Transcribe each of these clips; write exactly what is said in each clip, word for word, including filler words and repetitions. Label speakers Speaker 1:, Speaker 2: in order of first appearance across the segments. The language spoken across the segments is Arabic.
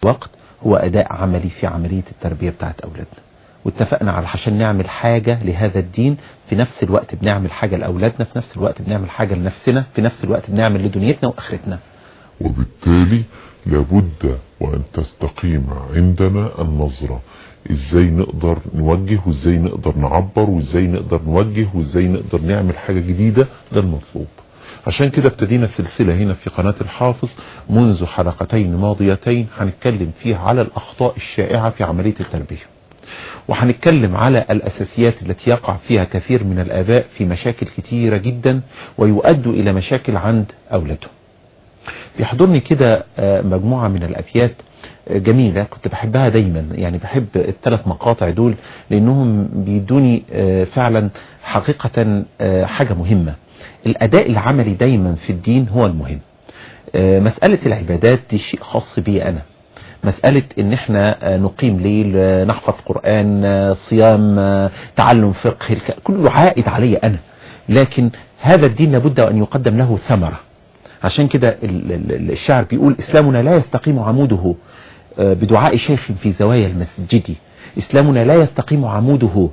Speaker 1: الوقت هو أداء عملي في عملية التربية بتاعت أولادنا. واتفقنا على عشان نعمل حاجة لهذا الدين في نفس الوقت بنعمل حاجة لأولادنا، في نفس الوقت بنعمل حاجة لنفسنا، في نفس الوقت بنعمل لدنيتنا وآخرتنا.
Speaker 2: وبالتالي لابد وأن تستقيم عندنا النظرة ازاي نقدر نوجه وازاي نقدر نعبر وازاي نقدر نوجه وازاي نقدر نعمل حاجة جديدة. ده المطلوب. عشان كده ابتدينا سلسلة هنا في قناة الحافظ منذ حلقتين ماضيتين هنتكلم فيها على الأخطاء الشائعة في عملية التربية، وهنتكلم على الأساسيات التي يقع فيها كثير من الآباء في مشاكل كتيرة جدا ويؤدوا إلى مشاكل عند أولادهم. بيحضرني كده مجموعة من الأبيات جميلة كنت بحبها دايما، يعني بحب الثلاث مقاطع دول لأنهم بيدوني فعلا حقيقة حاجة مهمة. الأداء العملي دايما في الدين هو المهم. مسألة العبادات دي شيء خاص بي أنا، مسألة ان احنا نقيم ليل، نحفظ قرآن، صيام، تعلم فقه، كله عائد علي انا، لكن هذا الدين لابد ان يقدم له ثمرة. عشان كده الشاعر بيقول اسلامنا لا يستقيم عموده بدعاء شيخ في زوايا المسجد، اسلامنا لا يستقيم عموده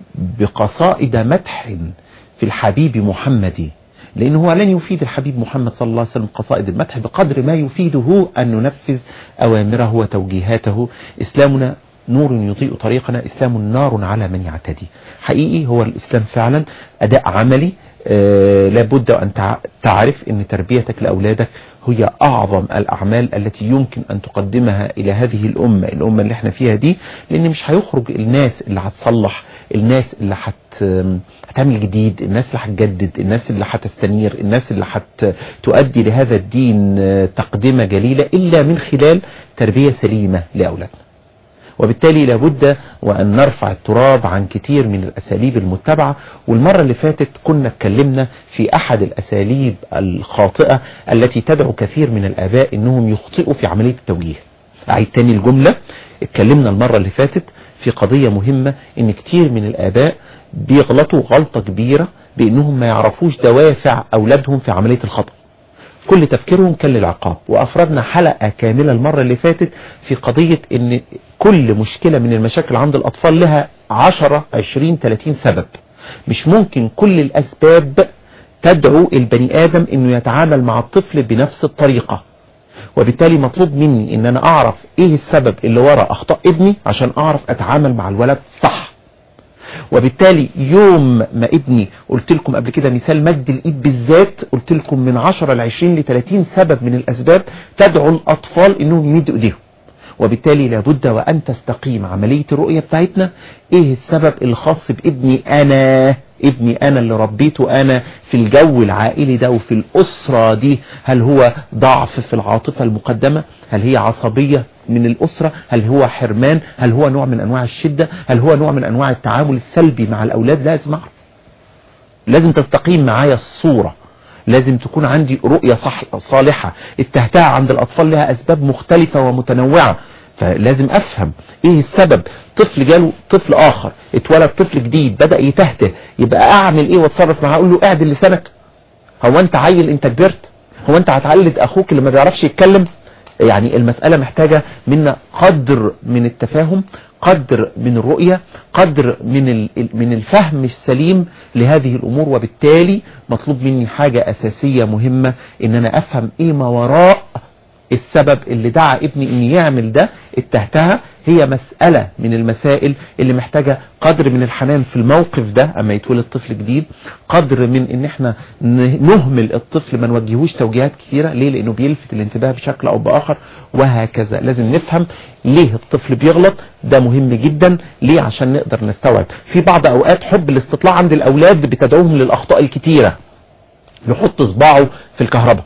Speaker 2: بقصائد مدح في الحبيب محمد، لأنه هو لن يفيد الحبيب محمد صلى الله عليه وسلم قصائد المدح بقدر ما يفيده أن ننفذ أوامره وتوجيهاته. إسلامنا نور يضيء طريقنا، إسلام نار على من يعتدي. حقيقي هو الإسلام فعلا أداء عملي. آه لابد أن تعرف أن تربيتك لأولادك هي أعظم الأعمال التي يمكن أن تقدمها إلى هذه الأمة الأمة اللي احنا فيها دي، لأن مش هيخرج الناس اللي هتصلح، الناس اللي هت هتعمل جديد، الناس اللي هتجدد، الناس اللي هتستنير، الناس اللي هتؤدي لهذا الدين تقدمة جليلة إلا من خلال تربية سليمة لأولادنا. وبالتالي لابد وأن نرفع التراب عن كتير من الأساليب المتبعة. والمرة اللي فاتت كنا اتكلمنا في أحد الأساليب الخاطئة التي تدعو كثير من الآباء إنهم يخطئوا في عملية التوجيه. أعيد تاني الجملة. اتكلمنا المرة اللي فاتت في قضية مهمة، إن كتير من الآباء بيغلطوا غلطة كبيرة بإنهم ما يعرفوش دوافع أولادهم في عملية الخطأ. كل تفكيرهم كان للعقاب. وأفردنا حلقة كاملة المرة اللي فاتت في قضية إن كل مشكلة من المشاكل عند الأطفال لها عشرة عشرين ثلاثين سبب. مش ممكن كل الأسباب تدعو البني آدم إنه يتعامل مع الطفل بنفس الطريقة. وبالتالي مطلوب مني إن أنا أعرف إيه السبب اللي وراء أخطاء ابني عشان أعرف أتعامل مع الولد صح. وبالتالي يوم ما ابني قلت لكم قبل كده مثال مد الايد بالذات، قلت لكم من عشرة لعشرين لثلاثين سبب من الاسباب تدعو الاطفال انهم يمدوا ايديهم. وبالتالي لابد وان تستقيم عملية الرؤية بتاعتنا. ايه السبب الخاص بابني انا، ابني انا اللي ربيته انا في الجو العائلي ده وفي الاسرة دي؟ هل هو ضعف في العاطفة المقدمة؟ هل هي عصبية من الأسرة؟ هل هو حرمان؟ هل هو نوع من أنواع الشدة؟ هل هو نوع من أنواع التعامل السلبي مع الأولاد؟ لازم أعرف، لازم تستقيم معايا الصورة، لازم تكون عندي رؤية صح صالحة. التهتها عند الأطفال لها أسباب مختلفة ومتنوعة، فلازم أفهم إيه السبب. طفل جاله طفل آخر، اتولد طفل جديد بدأ يتهته، يبقى أعمل إيه واتصرف معاه؟ أقول له اعدل لسانك. هو أنت عيل؟ أنت كبرت؟ هو أنت هتعلد أخوك اللي ما بيعرفش يتكلم؟ يعني المسألة محتاجة منا قدر من التفاهم، قدر من الرؤية، قدر من من الفهم السليم لهذه الأمور. وبالتالي مطلوب مني حاجة أساسية مهمة، إن أنا أفهم إيه ما وراء السبب اللي دعا ابني إن يعمل ده. التهتها هي مسألة من المسائل اللي محتاجة قدر من الحنان في الموقف ده أما يتولد طفل جديد، قدر من إن احنا نهمل الطفل ما نوجهوش توجيهات كثيرة. ليه؟ لأنه بيلفت الانتباه بشكل أو بآخر، وهكذا. لازم نفهم ليه الطفل بيغلط، ده مهم جدا. ليه؟ عشان نقدر نستوعب. في بعض أوقات حب الاستطلاع عند الأولاد بتدعوهم للأخطاء الكتيرة. يحط صباعه في الكهرباء،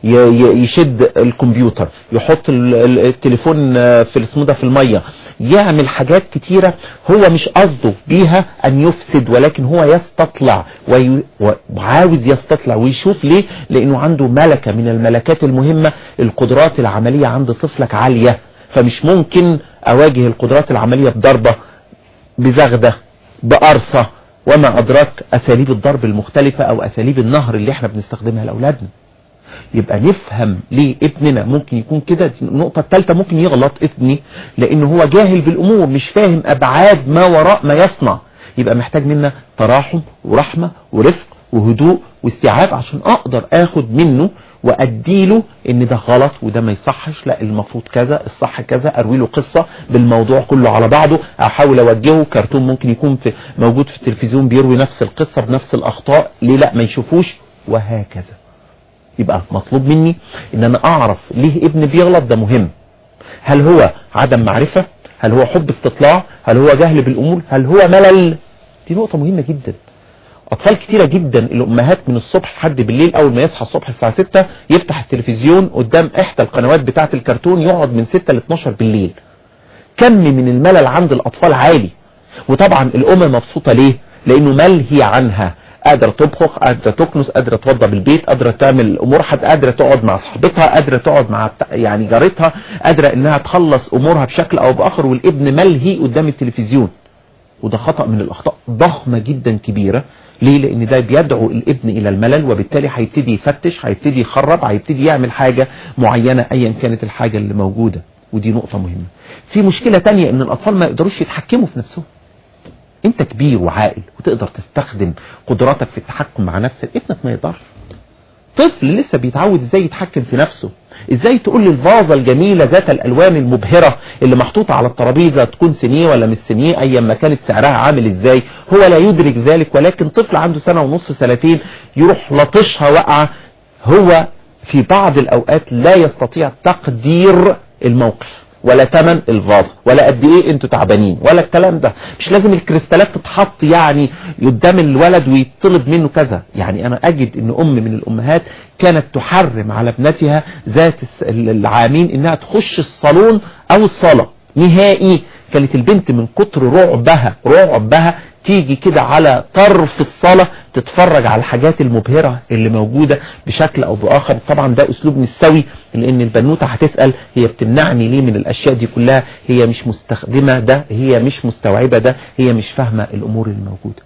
Speaker 2: يشد الكمبيوتر، يحط التليفون في السمودة في المية، يعمل حاجات كتيرة هو مش قصده بيها ان يفسد، ولكن هو يستطلع وعاوز يستطلع ويشوف. ليه؟ لانه عنده ملكة من الملكات المهمة. القدرات العملية عند طفلك عالية، فمش ممكن اواجه القدرات العملية بضربة، بزغدة، بقرصة، وما ادراك اساليب الضرب المختلفة او اساليب النهر اللي احنا بنستخدمها لاولادنا.
Speaker 1: يبقى نفهم ليه ابننا ممكن يكون كده. النقطة الثالثة، ممكن يغلط ابني لانه هو جاهل بالامور، مش فاهم ابعاد ما وراء ما يصنع. يبقى محتاج منا تراحم ورحمة ورفق وهدوء واستيعاب عشان اقدر اخد منه واديله ان ده غلط وده ما يصحش، لا المفروض كذا، الصح كذا، اروي له قصة بالموضوع كله على بعضه، احاول اوجهه. كرتون ممكن يكون في موجود في التلفزيون بيروي نفس القصة بنفس الاخطاء، ليه لا ما يشوفوش؟ وهكذا. يبقى مطلوب مني ان انا اعرف ليه ابني بيغلط، ده مهم. هل هو عدم معرفة؟ هل هو حب استطلاع؟ هل هو جهل بالامور؟ هل هو ملل؟ دي نقطة مهمة جدا. اطفال كتيرة جدا الامهات من الصبح لحد بالليل، اول ما يصحى الصبح الساعة ستة يفتح التلفزيون قدام احدى القنوات بتاعة الكرتون، يقعد من ستة ل اتناشر بالليل. كم من الملل عند الاطفال عالي. وطبعا الام مبسوطة ليه؟ لانه ملهي عنها، قادرة تطبخ، قادرة تكنس، قادرة توضب البيت، قادرة تعمل امور، حد قادرة تقعد مع صاحبتها، قادرة تقعد مع يعني جارتها، قادرة انها تخلص امورها بشكل او باخر، والابن ملهي قدام التلفزيون. وده خطأ من الاخطاء ضخمة جدا كبيرة. ليه؟ لان ده بيدعو الابن الى الملل، وبالتالي هيبتدي يفتش، هيبتدي يخرب، هيبتدي يعمل حاجة معينة ايا كانت الحاجة اللي موجودة. ودي نقطة مهمة. في مشكلة تانية ان الاطفال ما يقدروش يتحكموا في نفسهم. انت كبير وعاقل وتقدر تستخدم قدراتك في التحكم مع نفسك، ابنك ما يقدرش. طفل لسه بيتعود ازاي يتحكم في نفسه، ازاي تقول لي الفازة الجميلة ذات الالوان المبهرة اللي محطوطة على الترابيزة تكون سنيه ولا مش سنيه، ايا ما كانت سعرها عامل ازاي، هو لا يدرك ذلك. ولكن طفل عنده سنة ونص سنتين يروح لطشها وقعة، هو في بعض الاوقات لا يستطيع تقدير الموقف ولا تمن الفاز ولا قد ايه انتوا تعبانين ولا الكلام ده. مش لازم الكريستالات تتحط يعني قدام الولد ويطلب منه كذا. يعني انا اجد ان ام من الامهات كانت تحرم على ابنتها ذات العامين انها تخش الصالون او الصالة نهائي. كانت البنت من كتر رعبها رعبها تيجي كده على طرف الصالة تتفرج على الحاجات المبهرة اللي موجودة بشكل او باخر. طبعا ده اسلوب مش سوي، لان البنوتة هتسأل هي بتمنعني ليه من الاشياء دي كلها، هي مش مستخدمة ده، هي مش مستوعبة ده، هي مش فاهمة الامور الموجودة.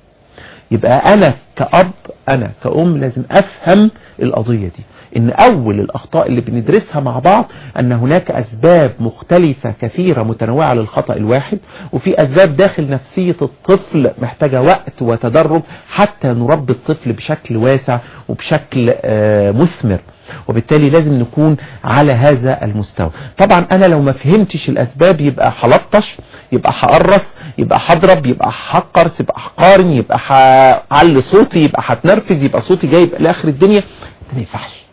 Speaker 1: يبقى انا كأب، انا كأم لازم افهم القضية دي، ان اول الاخطاء اللي بندرسها مع بعض ان هناك اسباب مختلفة كثيرة متنوعة للخطأ الواحد، وفي اسباب داخل نفسية الطفل محتاجة وقت وتدرب حتى نربي الطفل بشكل واسع وبشكل مثمر. وبالتالي لازم نكون على هذا المستوى. طبعا انا لو ما فهمتش الاسباب يبقى هلطش، يبقى هقرص، يبقى هضرب، يبقى هقرص، يبقى هقارن، يبقى هعلي صوتي، يبقى هتنرفز، يبقى صوتي جايب لاخر الدنيا. ده ما ينفعش.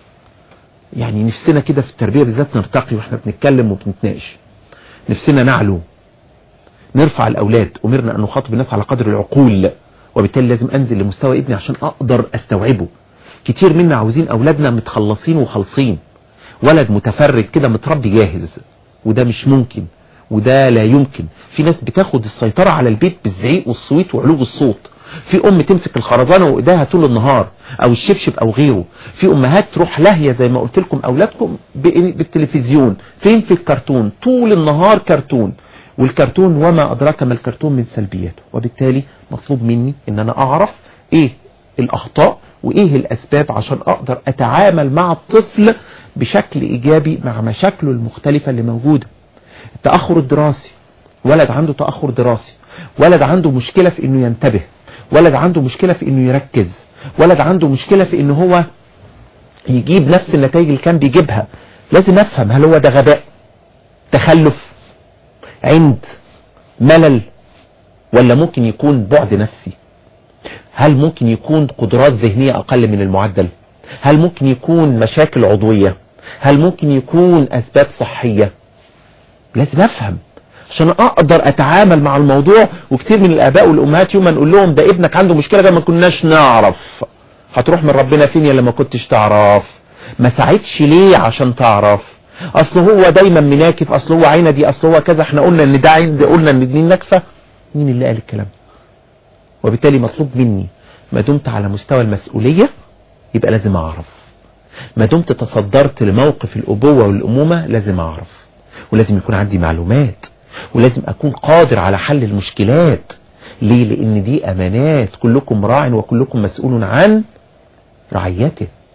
Speaker 1: يعني نفسنا كده في التربية بالذات نرتقي واحنا بنتكلم وبنتناقش، نفسنا نعلو، نرفع الاولاد. امرنا ان نخاطب الناس على قدر العقول، وبالتالي لازم انزل لمستوى ابني عشان اقدر استوعبه. كتير منا عاوزين اولادنا متخلصين وخلصين، ولد متفرج كده متربي جاهز، وده مش ممكن وده لا يمكن. في ناس بتاخد السيطرة على البيت بالزعيق والصويت وعلو الصوت. في ام تمسك الخرزانة وايديها طول النهار او الشبشب او غيره. في امهات تروح لاهية زي ما قلت لكم اولادكم بالتلفزيون، فين؟ في الكرتون، طول النهار كرتون. والكرتون وما ادراك ما الكرتون من سلبياته. وبالتالي مطلوب مني ان انا اعرف ايه الاخطاء وايه الاسباب عشان اقدر اتعامل مع الطفل بشكل ايجابي مع مشاكله المختلفة اللي موجودة. التأخر الدراسي، ولد عنده تأخر دراسي، ولد عنده مشكلة في انه ينتبه، ولد عنده مشكلة في انه يركز، ولد عنده مشكلة في انه هو يجيب نفس النتائج اللي كان بيجيبها. لازم افهم هل هو ده غباء، تخلف، عند، ملل، ولا ممكن يكون بعد نفسي؟ هل ممكن يكون قدرات ذهنية اقل من المعدل؟ هل ممكن يكون مشاكل عضوية؟ هل ممكن يكون اسباب صحية؟ لازم افهم عشان اقدر اتعامل مع الموضوع. وكتير من الاباء والامهات يوم ما نقول لهم ده ابنك عنده مشكلة ده ما كناش نعرف. هتروح من ربنا فين يا لما كنتش تعرف؟ ما ساعدش ليه عشان تعرف؟ اصل هو دايما مناكف، اصل هو عينه، اصل هو كذا. احنا قلنا ان ده عند، قلنا ان دي نكفة. مين اللي قال الكلام؟ وبالتالي مطلوب مني ما دمت على مستوى المسؤولية يبقى لازم اعرف، ما دمت تصدرت لموقف الابوة والامومة لازم اعرف، ولازم يكون عندي معلومات، ولازم اكون قادر على حل المشكلات. ليه؟ لان دي امانات، كلكم راع وكلكم مسؤول عن رعيته.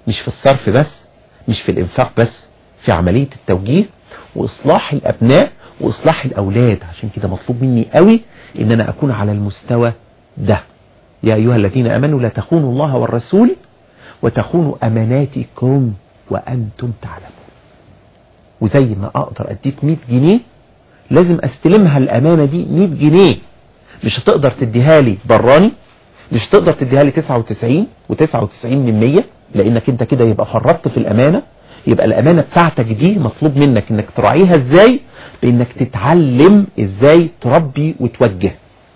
Speaker 1: مش في الصرف بس، مش في الانفاق بس، في عملية التوجيه واصلاح الابناء واصلاح الاولاد. عشان كده مطلوب مني قوي ان انا اكون على المستوى ده. يا ايها الذين امنوا لا تخونوا الله والرسول وتخونوا اماناتكم وانتم تعلمون. وزي ما اقدر اديك مية جنيه لازم استلمها الامانة دي مية جنيه. مش هتقدر تديها لي براني، مش هتقدر تديها لي تسعة وتسعين وتسعة وتسعين من مية، لانك انت كده يبقى فرطت في الامانة. يبقى الامانة بتاعتك دي مطلوب منك انك تراعيها ازاي؟ بانك تتعلم ازاي تربي وتوجه.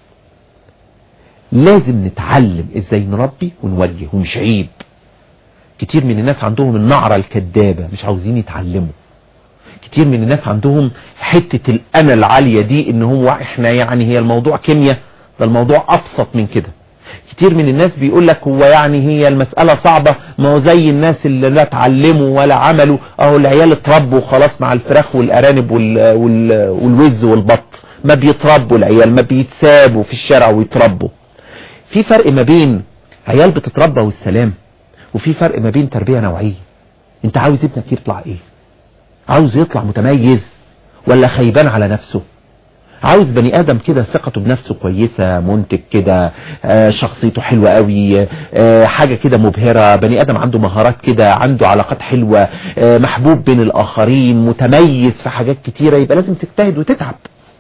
Speaker 1: لازم نتعلم ازاي نربي ونوجه، ومش عيب. كتير من الناس عندهم النعرة الكدابة، مش عاوزين يتعلموا. كتير من الناس عندهم حتة الأنا العالية دي، ان هو احنا يعني هي الموضوع كيمياء، ده الموضوع ابسط من كده. كتير من الناس بيقول لك هو يعني هي المسألة صعبة، ما هو زي الناس اللي لا اتعلموا ولا عملوا، اهو العيال اتربوا خلاص مع الفراخ والارانب وال... وال... والوز والبط. ما بيتربوا العيال، ما بيتسابوا في الشارع ويتربوا. في فرق ما بين عيال بتتربى والسلام، وفي فرق ما بين تربية نوعية. انت عاوز ابنك يطلع ايه؟ عاوز يطلع متميز ولا خيبان على نفسه؟ عاوز بني ادم كده ثقته بنفسه كويسة، منتج كده، آه شخصيته حلوة قوي، آه حاجة كده مبهرة، بني ادم عنده مهارات كده، عنده علاقات حلوة، آه محبوب بين الاخرين، متميز في حاجات كتيرة. يبقى لازم تجتهد وتتعب.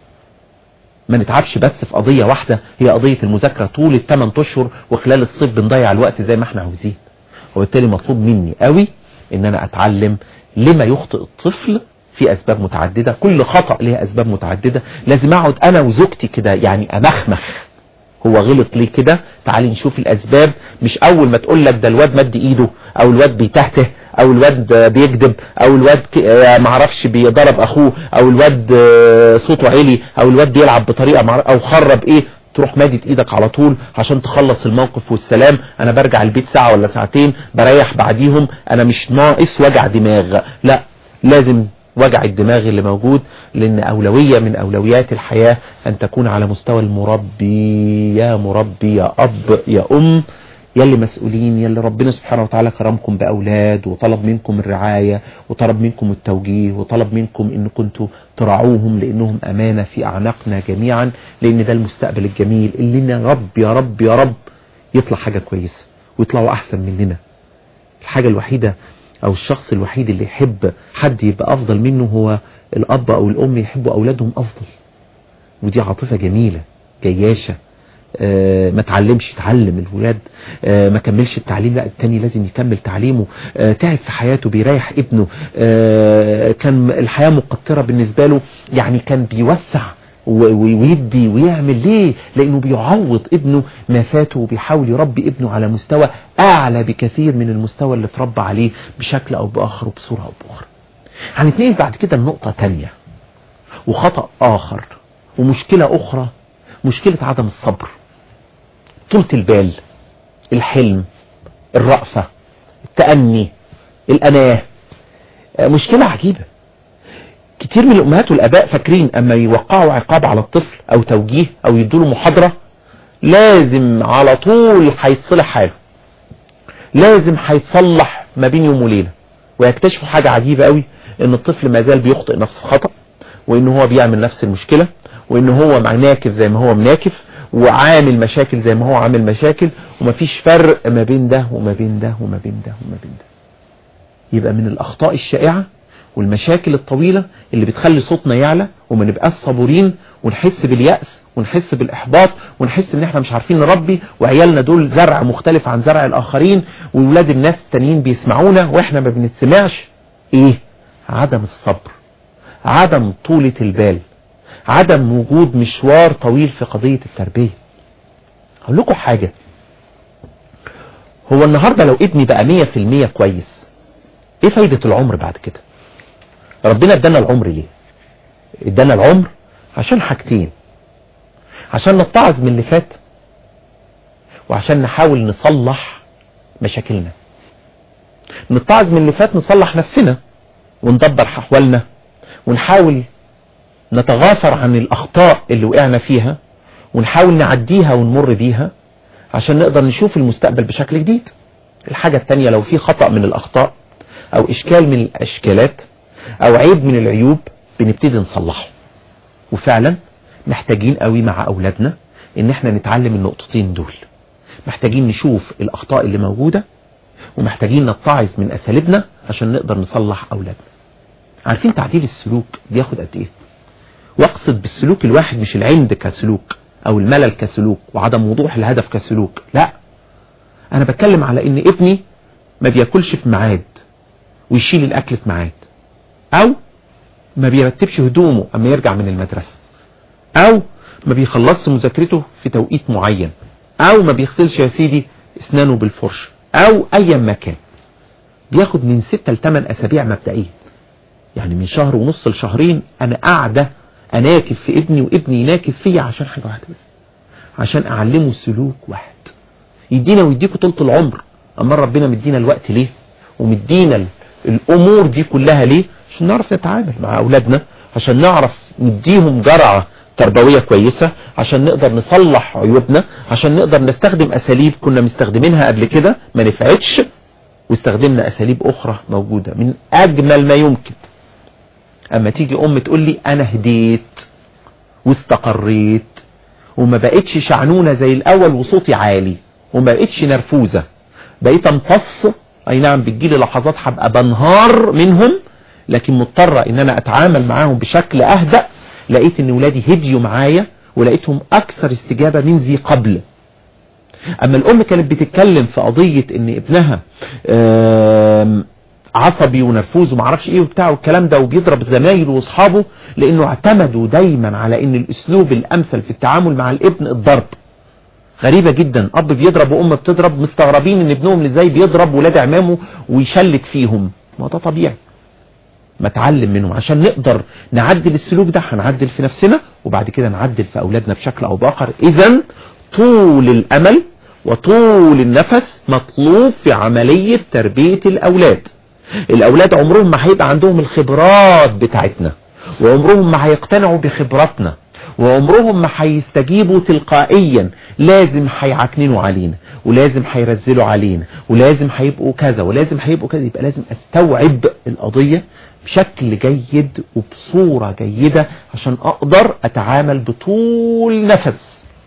Speaker 1: ما نتعبش بس في قضية واحدة، هي قضية المذاكرة طول الثمان اشهر، وخلال الصيف بنضيع الوقت زي ما احنا عاوزين. وبالتالي مطلوب مني قوي ان انا اتعلم لما يخطئ الطفل في اسباب متعددة. كل خطأ ليه اسباب متعددة. لازم اقعد انا وزوجتي كده يعني امخمخ، هو غلط ليه كده؟ تعالي نشوف الاسباب. مش اول ما تقول لك ده الواد مد ايده، او الواد بيتهته، او الواد بيكذب، او الواد معرفش بيضرب اخوه، او الواد صوته عالي، او الواد بيلعب بطريقة او خرب ايه، تروح مادت ايدك على طول عشان تخلص الموقف والسلام. انا برجع البيت ساعة ولا ساعتين بريح بعديهم، انا مش ناقص وجع دماغ. لا، لازم وجع الدماغ اللي موجود، لان اولوية من اولويات الحياة ان تكون على مستوى المربي. يا مربي، يا اب، يا ام، يا اللي مسؤولين، يا اللي ربنا سبحانه وتعالى كرمكم باولاد وطلب منكم الرعاية وطلب منكم التوجيه وطلب منكم ان كنتوا ترعوهم، لانهم امانة في اعناقنا جميعا، لان ده المستقبل الجميل اللي يا رب يا رب يا رب يطلع حاجة كويسة ويطلعوا احسن مننا. الحاجة الوحيدة او الشخص الوحيد اللي يحب حد يبقى افضل منه هو الاب او الام، يحبوا اولادهم افضل. ودي عاطفة جميلة جياشة. آه ما تعلمش يتعلم الولاد، آه ما كملش التعليم، لا التاني لازم يكمل تعليمه. آه تعب في حياته بيريح ابنه، آه كان الحياة مقطرة بالنسبة له، يعني كان بيوسع ويدي ويعمل. ليه؟ لانه بيعوض ابنه ما فاته، وبيحاول يربي ابنه على مستوى اعلى بكثير من المستوى اللي اتربى عليه بشكل او باخر وبصورة او باخرى. هنتنقل بعد كده النقطة تانية وخطأ اخر ومشكلة اخرى، مشكلة عدم الصبر، طولة البال، الحلم، الرأفة، التأني، الأناه. مشكلة عجيبة. كتير من الأمهات والأباء فاكرين أما يوقعوا عقاب على الطفل أو توجيه أو يدوله محاضرة لازم على طول هيتصلح حاله، لازم هيتصلح ما بين يوم وليلة. ويكتشفوا حاجة عجيبة قوي، ان الطفل ما زال بيخطئ نفس الخطأ، وان هو بيعمل نفس المشكلة، وان هو ناكف زي ما هو مناكف، وعامل مشاكل زي ما هو عامل مشاكل، ومفيش فرق ما بين ده وما بين ده وما بين ده وما بين ده. يبقى من الأخطاء الشائعة والمشاكل الطويلة اللي بتخلي صوتنا يعلى وما نبقاش صبورين، ونحس باليأس ونحس بالإحباط ونحس ان احنا مش عارفين نربي، وعيالنا دول زرع مختلف عن زرع الآخرين، وولاد الناس التانيين بيسمعونا واحنا ما بنتسمعش. ايه؟ عدم الصبر، عدم طولة البال، عدم وجود مشوار طويل في قضية التربية. هقول لكم حاجة، هو النهاردة لو ابني بقى مية في المية كويس، ايه فايدة العمر بعد كده؟ ربنا ادانا العمر ليه؟ ادانا العمر عشان حاجتين، عشان نتعظ من اللي فات، وعشان نحاول نصلح مشاكلنا. نتعظ من اللي فات، نصلح نفسنا وندبر احوالنا، ونحاول نتغافر عن الأخطاء اللي وقعنا فيها، ونحاول نعديها ونمر بيها عشان نقدر نشوف المستقبل بشكل جديد. الحاجة التانية لو في خطأ من الاخطاء او اشكال من الاشكالات او عيب من العيوب بنبتدي نصلحه. وفعلا محتاجين قوي مع اولادنا ان احنا نتعلم النقطتين دول، محتاجين نشوف الاخطاء اللي موجودة ومحتاجين نتعظ من اساليبنا عشان نقدر نصلح اولادنا. عارفين تعديل السلوك بياخد قد ايه؟ واقصد بالسلوك الواحد مش العند كسلوك او الملل كسلوك وعدم وضوح الهدف كسلوك، لا، انا بتكلم على ان ابني ما بياكلش في ميعاد ويشيل الاكل في ميعاد، او ما بيرتبش هدومه اما يرجع من المدرسة، او ما بيخلصش مذاكرته في توقيت معين، او ما بيغسلش يا سيدي اسنانه بالفرش، او اي مكان. بياخد من ستة لثمان اسابيع مبدئيا، يعني من شهر ونص لشهرين انا قاعدة اناكف في ابني وابني يناكف فيا عشان حاجة واحدة بس، عشان اعلمه سلوك واحد يدينا ويديكوا طولة العمر. اما ربنا مدينا الوقت ليه ومدينا الامور دي كلها ليه؟ عشان نعرف نتعامل مع اولادنا، عشان نعرف نديهم جرعة تربوية كويسة، عشان نقدر نصلح عيوبنا، عشان نقدر نستخدم اساليب كنا مستخدمينها قبل كده ما نفعتش واستخدمنا اساليب اخرى موجودة من اجمل ما يمكن. اما تيجي ام تقول لي انا هديت واستقريت وما بقتش شعنونة زي الاول وصوتي عالي وما بقتش نرفوزة، بقيت امتص، اي نعم بتجيلي لحظات هبقى بنهار منهم لكن مضطرة ان انا اتعامل معاهم بشكل اهدأ، لقيت ان ولادي هديوا معايا ولقيتهم اكثر استجابة من ذي قبل. اما الام كانت بتتكلم في قضية ان ابنها عصبي ونرفوز ومعرفش ايه وبتاع والكلام ده وبيضرب زمايله واصحابه، لانه اعتمدوا دايما على ان الاسلوب الامثل في التعامل مع الابن الضرب. غريبة جدا، اب بيضرب وام بتضرب، مستغربين ان ابنهم ازاي بيضرب ولاد عمامه ويشلت فيهم. ما ده طبيعي، ما اتعلم منهم. عشان نقدر نعدل السلوك ده هنعدل في نفسنا وبعد كده نعدل في اولادنا بشكل او باخر. اذا طول الامل وطول النفس مطلوب في عملية تربية الاولاد. الاولاد عمرهم ما هيبقى عندهم الخبرات بتاعتنا، وعمرهم ما هيقتنعوا بخبراتنا، وعمرهم ما هيستجيبوا تلقائيا. لازم هيعكننوا علينا، ولازم هيرزلوا علينا، ولازم هيبقوا كذا، ولازم هيبقوا كذا. يبقى لازم استوعب القضية بشكل جيد وبصورة جيدة عشان اقدر اتعامل بطول نفس.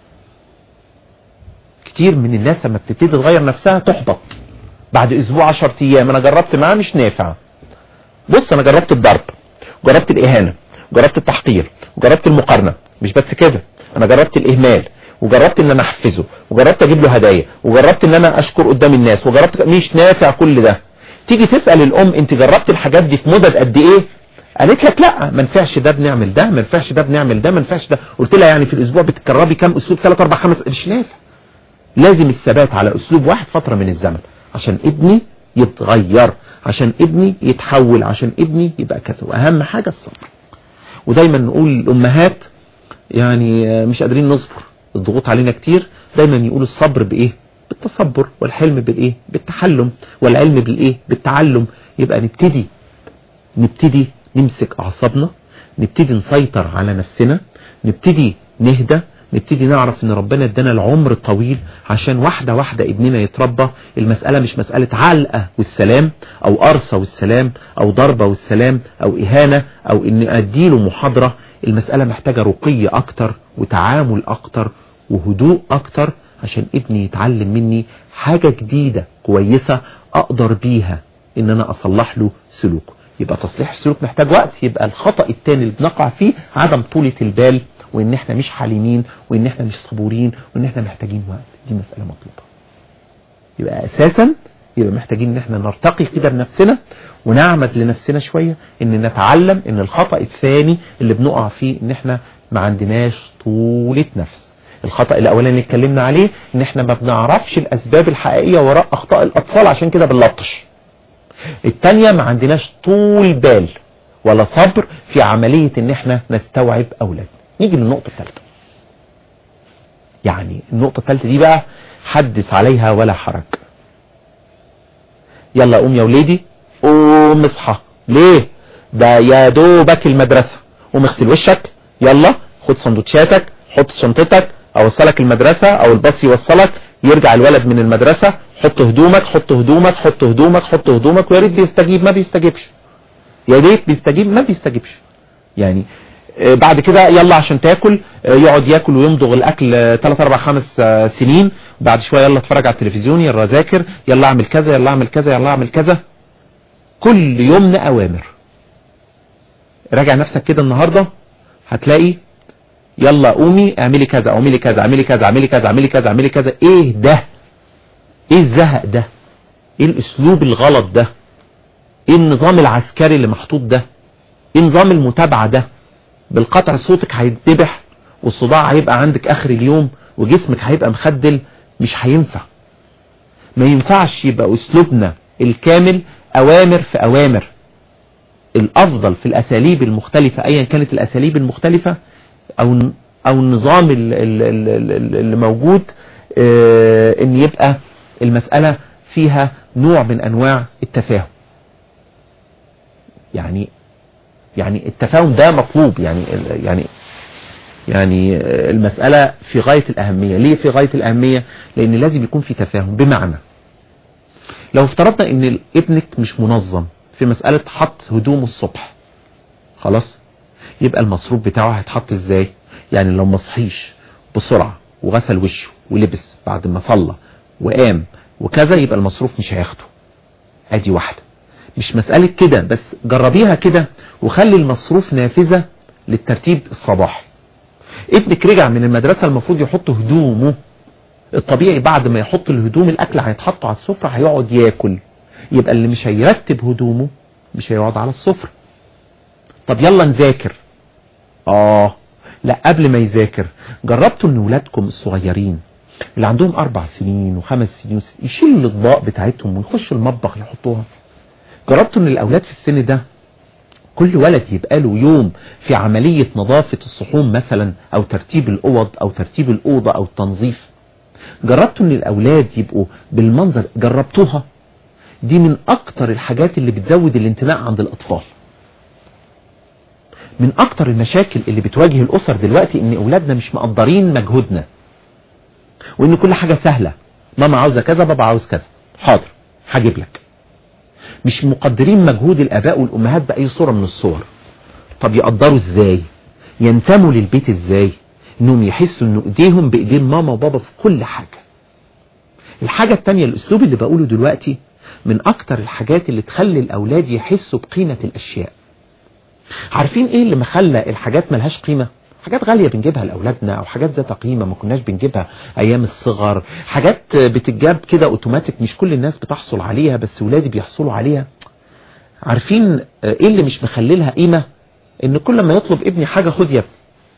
Speaker 1: كتير من الناس لما بتبتدي تغير نفسها تحبط بعد اسبوع عشر ايام. انا جربت معاه مش نافع. بص، انا جربت الضرب، جربت الاهانة، جربت التحقير، وجربت المقارنة. مش بس كده، انا جربت الاهمال، وجربت ان انا احفزه، وجربت اجيب له هدايا، وجربت ان انا اشكر قدام الناس، وجربت. مش نافع كل ده. تيجي تسأل الام انت جربت الحاجات دي في مدد قد ايه؟ قالت لك لا، ما نفعش ده بنعمل ده، ما نفعش ده بنعمل ده، ما نفعش ده. قلت لها يعني في الاسبوع بتكربي كام اسلوب؟ ثلاثة أربعة خمسة. مش نافع. لازم الثبات على اسلوب واحد فترة من الزمن عشان ابني يتغير، عشان ابني يتحول، عشان ابني يبقى كذا. واهم حاجة الصبر. ودايما نقول الامهات يعني مش قادرين نصبر، الضغوط علينا كتير. دايما يقولوا الصبر بايه؟ بالتصبر، والحلم بالايه؟ بالتحلم، والعلم بالايه؟ بالتعلم. يبقى نبتدي نبتدي نمسك اعصابنا، نبتدي نسيطر على نفسنا، نبتدي نهدى، نبتدي نعرف ان ربنا ادانا العمر الطويل عشان واحدة واحدة ابننا يتربى. المسألة مش مسألة علقة والسلام، او قرصة والسلام، او ضربة والسلام، او اهانة، او ان اديله محاضرة. المسألة محتاجة رقي اكتر وتعامل اكتر وهدوء اكتر عشان ابني يتعلم مني حاجة جديدة كويسة اقدر بيها ان انا اصلح له سلوكه. يبقى تصليح السلوك محتاج وقت. يبقى الخطأ التاني اللي بنقع فيه عدم طولة البال، وان احنا مش حالمين، وان احنا مش صبورين، وان احنا محتاجين وقت. دي مسألة مطلوبة. يبقى اساسا يبقى محتاجين ان احنا نرتقي كده بنفسنا ونعمد لنفسنا شوية، ان نتعلم ان الخطأ الثاني اللي بنقع فيه ان احنا ما عندناش طولة نفس. الخطأ الاولاني اللي اتكلمنا عليه ان احنا ما بنعرفش الاسباب الحقيقية وراء اخطاء الاطفال عشان كده بنلطش. التانية ما عندناش طول بال ولا صبر في عملية ان احنا نستوعب اولادنا. نيجي للنقطة الثالثة. يعني النقطة الثالثة دي بقى حدث عليها ولا حرج. يلا قوم يا وليدي، قوم اصحى. ليه؟ ده يا دوبك المدرسة. قوم اغسل وشك، يلا خد سندوتشاتك، حط شنطتك، اوصلك المدرسة او الباص يوصلك، يرجع الولد من المدرسة، حط هدومك حط هدومك حط هدومك حط هدومك، ويا ريت بيستجيب ما بيستجيبش، يا ريت بيستجيب ما بيستجيبش. يعني بعد كده يلا عشان تاكل، يقعد ياكل ويمضغ الاكل ثلاثة أربعة خمسة سنين، بعد شويه يلا اتفرج على التلفزيون، يلا ذاكر، يلا اعمل كذا يلا اعمل كذا يلا اعمل كذا، كل يومنا اوامر. راجع نفسك كده النهارده هتلاقي يلا قومي اعملي كذا اعملي كذا اعملي كذا اعملي كذا اعملي كذا اعملي كذا. ايه ده؟ ايه الزهق ده؟ ايه الاسلوب الغلط ده؟ ايه النظام العسكري اللي محطوط ده؟ ايه نظام المتابعة ده؟ بالقطع صوتك هيتذبح، والصداع هيبقى عندك اخر اليوم، وجسمك هيبقى مخدل. مش هينفع، ما ينفعش يبقى اسلوبنا الكامل اوامر في اوامر. الافضل في الاساليب المختلفة ايا كانت الاساليب المختلفة او او النظام اللي موجود، اه ان يبقى المسألة فيها نوع من انواع التفاهم. يعني يعني التفاهم ده مطلوب. يعني يعني يعني المسألة في غاية الأهمية. ليه في غاية الأهمية؟ لأن لازم يكون في تفاهم. بمعنى لو افترضنا ان ابنك مش منظم في مسألة حط هدومه الصبح، خلاص يبقى المصروف بتاعه هيتحط ازاي؟ يعني لو مصحيش بسرعة وغسل وشه ولبس بعد ما صلى وقام وكذا، يبقى المصروف مش هياخده. ادي واحدة. مش مسألة كده بس، جربيها كده وخلي المصروف نافذة للترتيب الصباحي. ابنك رجع من المدرسة المفروض يحط هدومه الطبيعي، بعد ما يحط الهدوم الاكل هيتحط على السفرة هيقعد ياكل، يبقى اللي مش هيرتب هدومه مش هيقعد على السفرة. طب يلا نذاكر. اه لا، قبل ما يذاكر جربتوا ان ولادكم الصغيرين اللي عندهم اربع سنين وخمس سنين يشيلوا الاطباق بتاعتهم ويخشوا المطبخ يحطوها؟ جربتوا ان الاولاد في السن ده كل ولد يبقى له يوم في عملية نظافة الصحون مثلا، او ترتيب الاوض او ترتيب الاوضة او التنظيف؟ جربتوا ان الاولاد يبقوا بالمنظر؟ جربتوها؟ دي من اكتر الحاجات اللي بتزود الانتماء عند الاطفال. من اكتر المشاكل اللي بتواجه الاسر دلوقتي ان اولادنا مش مقدرين مجهودنا، وان كل حاجة سهلة. ماما عاوزة كذا، بابا عاوز كذا، حاضر هجيب لك. مش مقدرين مجهود الاباء والامهات باي صورة من الصور. طب يقدروا ازاي؟ ينتموا للبيت ازاي؟ انهم يحسوا ان ايديهم بايدين ماما وبابا في كل حاجة. الحاجة التانية، الاسلوب اللي بقوله دلوقتي من اكتر الحاجات اللي تخلي الاولاد يحسوا بقيمة الاشياء. عارفين ايه اللي مخلى الحاجات ملهاش قيمة؟ حاجات غالية بنجيبها لأولادنا، او حاجات ذات قيمة ما كناش بنجيبها ايام الصغر، حاجات بتتجاب كده اوتوماتيك مش كل الناس بتحصل عليها بس ولادي بيحصلوا عليها. عارفين ايه اللي مش مخللها قيمة؟ ان كل ما يطلب ابني حاجة خد يا ابني،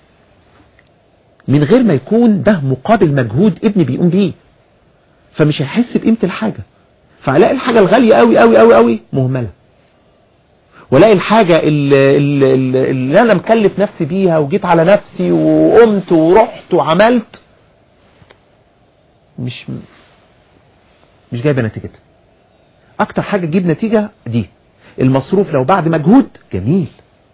Speaker 1: من غير ما يكون ده مقابل مجهود ابني بيقوم بيه، فمش هيحس بقيمة الحاجة. فالاقي الحاجة الغالية قوي قوي قوي قوي مهملة، ولاقي الحاجة اللي, اللي, اللي انا مكلف نفسي بيها وجيت على نفسي وقمت ورحت وعملت مش مش جايبه نتيجتها. اكتر حاجة تجيب نتيجة دي المصروف لو بعد مجهود جميل،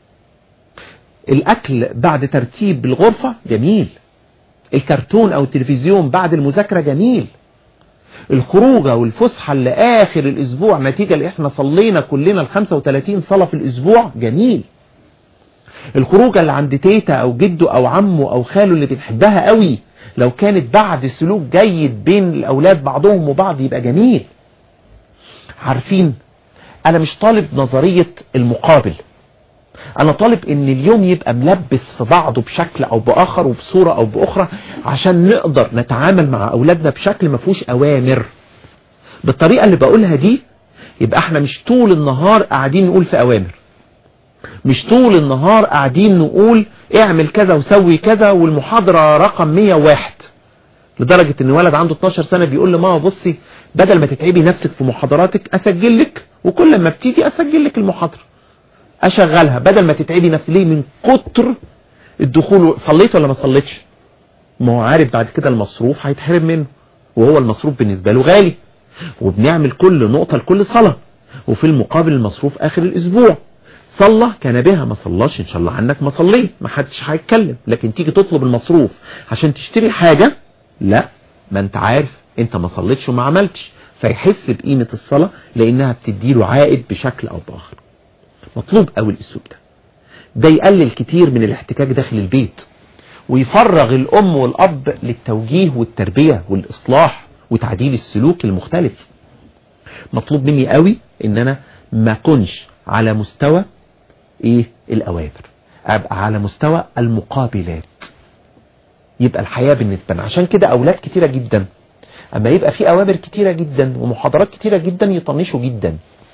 Speaker 1: الاكل بعد ترتيب الغرفة جميل، الكرتون او التلفزيون بعد المذاكرة جميل، الخروجة والفسحة اللي اخر الاسبوع نتيجة اللي احنا صلينا كلنا ال خمسة وثلاثين صلاة في الاسبوع جميل، الخروجة اللي عند تيتا او جده او عمه او خاله اللي بنحبها قوي لو كانت بعد سلوك جيد بين الاولاد بعضهم وبعض يبقى جميل. عارفين انا مش طالب نظرية المقابل، انا طالب ان اليوم يبقى ملبس في بعضه بشكل او باخر وبصورة او باخرى عشان نقدر نتعامل مع اولادنا بشكل ما فيهوش اوامر. بالطريقة اللي بقولها دي يبقى احنا مش طول النهار قاعدين نقول في اوامر، مش طول النهار قاعدين نقول اعمل كذا وسوي كذا والمحاضرة رقم مية وواحد، لدرجة ان ولد عنده اتناشر سنة بيقول لي ماما بصي بدل ما تتعبي نفسك في محاضراتك اسجل لك، وكل ما بتيجي اسجل لك المحاضرة اشغلها بدل ما تتعبي نفسي. ليه؟ من كتر الدخول. صليت ولا ما صليتش؟ ما هو عارف بعد كده المصروف هيتحرم منه، وهو المصروف بالنسبة له غالي، وبنعمل كل نقطة لكل صلاة، وفي المقابل المصروف اخر الاسبوع. صلى كان بها، ما صلاش ان شاء الله عنك ما صليت، ما حدش هيتكلم. لكن تيجي تطلب المصروف عشان تشتري حاجة، لا، ما انت عارف انت ما صليتش وما عملتش، فيحس بقيمة الصلاة لانها بتديله عائد بشكل او باخر. مطلوب قوي الاسلوب ده، ده يقلل كتير من الاحتكاك داخل البيت، ويفرغ الام والاب للتوجيه والتربية والاصلاح وتعديل السلوك المختلف. مطلوب مني قوي ان انا ما كنش على مستوى ايه الاوامر، ابقى على مستوى المقابلات. يبقى الحياة بالنسبة لنا، عشان كده اولاد كتيرة جدا اما يبقى في اوامر كتيرة جدا ومحاضرات كتيرة جدا يطنشوا جدا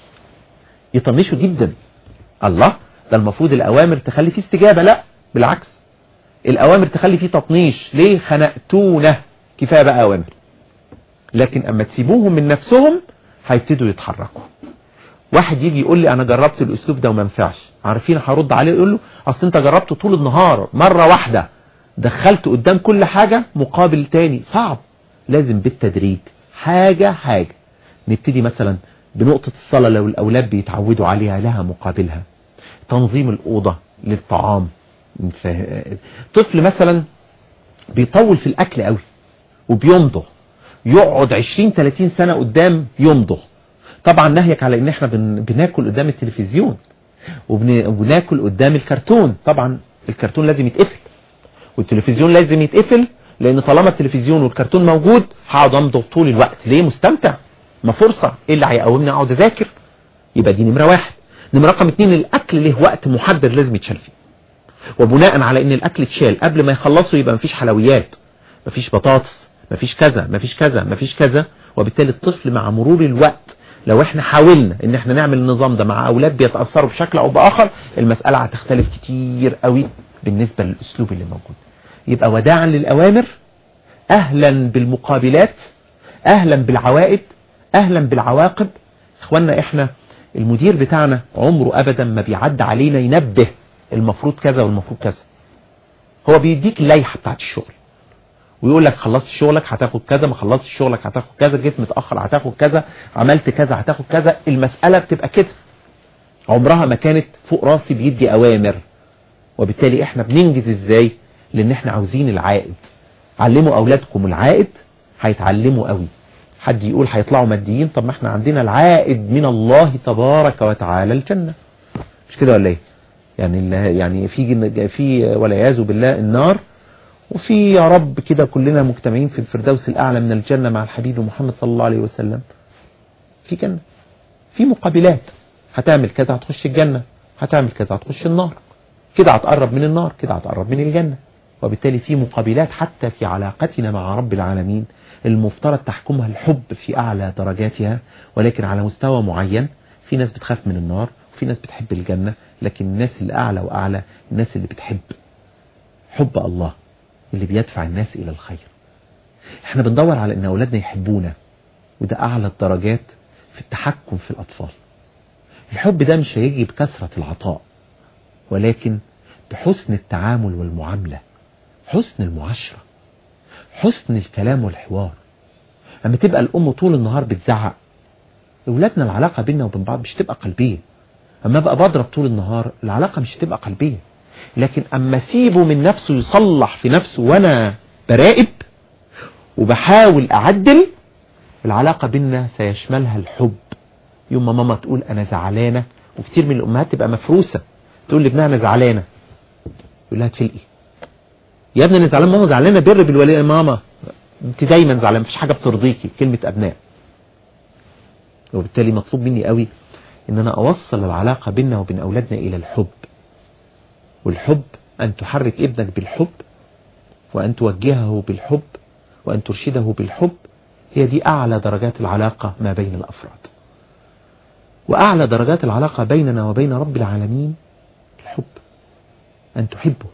Speaker 1: يطنشوا جدا. الله، ده المفروض الاوامر تخلي فيه استجابة، لا بالعكس، الاوامر تخلي فيه تطنيش. ليه؟ خنقتونا، كفاية بقى اوامر. لكن اما تسيبوهم من نفسهم هيبتدوا يتحركوا. واحد يجي يقول لي انا جربت الاسلوب ده وما نفعش، عارفين هرد عليه يقول له اصل انت جربته طول النهار، مرة واحدة دخلت قدام كل حاجة مقابل تاني، صعب. لازم بالتدريج، حاجة حاجة. نبتدي مثلا بنقطة الصلاة، لو الاولاد بيتعودوا عليها لها مقابلها. تنظيم الأوضة للطعام. طفل مثلا بيطول في الاكل قوي وبيمضغ، يقعد عشرين ثلاثين سنة قدام يمضغ. طبعا نهيك على ان احنا بن... بناكل قدام التلفزيون وبن... وبناكل قدام الكرتون. طبعا الكرتون لازم يتقفل والتلفزيون لازم يتقفل، لان طالما التلفزيون والكرتون موجود هقعد امضغ طول الوقت. ليه؟ مستمتع، ما فرصة. ايه اللي هيقومني اقعد اذاكر؟ يبقى دي نمرة واحد. نمرة رقم اتنين، الاكل له وقت محدد لازم يتشال فيه، وبناء على ان الاكل اتشال قبل ما يخلصوا يبقى مفيش حلويات، مفيش بطاطس، مفيش كذا مفيش كذا مفيش كذا. وبالتالي الطفل مع مرور الوقت لو احنا حاولنا ان احنا نعمل النظام ده مع اولاد بيتأثروا بشكل او باخر، المسألة هتختلف كتير قوي بالنسبة للاسلوب اللي موجود. يبقى وداعا للاوامر، اهلا بالمقابلات، اهلا بالعوائد، اهلا بالعواقب. اخوانا احنا المدير بتاعنا عمره ابدا ما بيعد علينا ينبه المفروض كذا والمفروض كذا. هو بيديك اللائحة بتاعت الشغل ويقول لك خلصت شغلك هتاخد كذا، ما خلصت شغلك هتاخد كذا، جيت متأخر هتاخد كذا، عملت كذا هتاخد كذا. المسألة بتبقى كده، عمرها ما كانت فوق راسي بيدي اوامر. وبالتالي احنا بننجز ازاي؟ لان احنا عاوزين العائد. علموا اولادكم العائد هيتعلموا قوي. حد يقول هيطلعوا ماديين، طب ما احنا عندنا العائد من الله تبارك وتعالى الجنة، مش كده ولا ايه؟ يعني يعني في في والعياذ بالله النار، وفي يا رب كده كلنا مجتمعين في الفردوس الأعلى من الجنة مع الحبيب محمد صلى الله عليه وسلم. في جنة، في مقابلات. هتعمل كذا هتخش الجنة، هتعمل كذا هتخش النار، كده هتقرب من النار، كده هتقرب من الجنة. وبالتالي في مقابلات حتى في علاقتنا مع رب العالمين المفترض تحكمها الحب في أعلى درجاتها، ولكن على مستوى معين. في ناس بتخاف من النار وفي ناس بتحب الجنة، لكن الناس اللي أعلى وأعلى الناس اللي بتحب حب الله اللي بيدفع الناس إلى الخير. احنا بندور على ان أولادنا يحبونا، وده أعلى الدرجات في التحكم في الأطفال. الحب ده مش هيجي بكثرة العطاء، ولكن بحسن التعامل والمعاملة، حسن المعاشرة، حسن الكلام والحوار. لما تبقى الأم طول النهار بتزعق، أولادنا العلاقة بيننا وبين بعض مش تبقى قلبية. أما بقى بضرب طول النهار، العلاقة مش تبقى قلبية. لكن أما سيبه من نفسه يصلح في نفسه وأنا براقب وبحاول أعدل، العلاقة بيننا سيشملها الحب. يوم ما ماما تقول أنا زعلانة، وكتير من الأمهات تبقى مفروسة تقول لابنها أنا زعلانة، يقول لها تفلقي يا ابني أنا زعلان، ماما زعلانة، بر بالولي. ماما أنت دايما زعلان، مفيش حاجة بترضيكي. كلمة أبناء. وبالتالي مطلوب مني قوي إن أنا أوصل العلاقة بيننا وبين أولادنا إلى الحب. والحب أن تحرك ابنك بالحب، وأن توجهه بالحب، وأن ترشده بالحب. هي دي أعلى درجات العلاقة ما بين الأفراد. وأعلى درجات العلاقة بيننا وبين رب العالمين الحب، أن تحبه،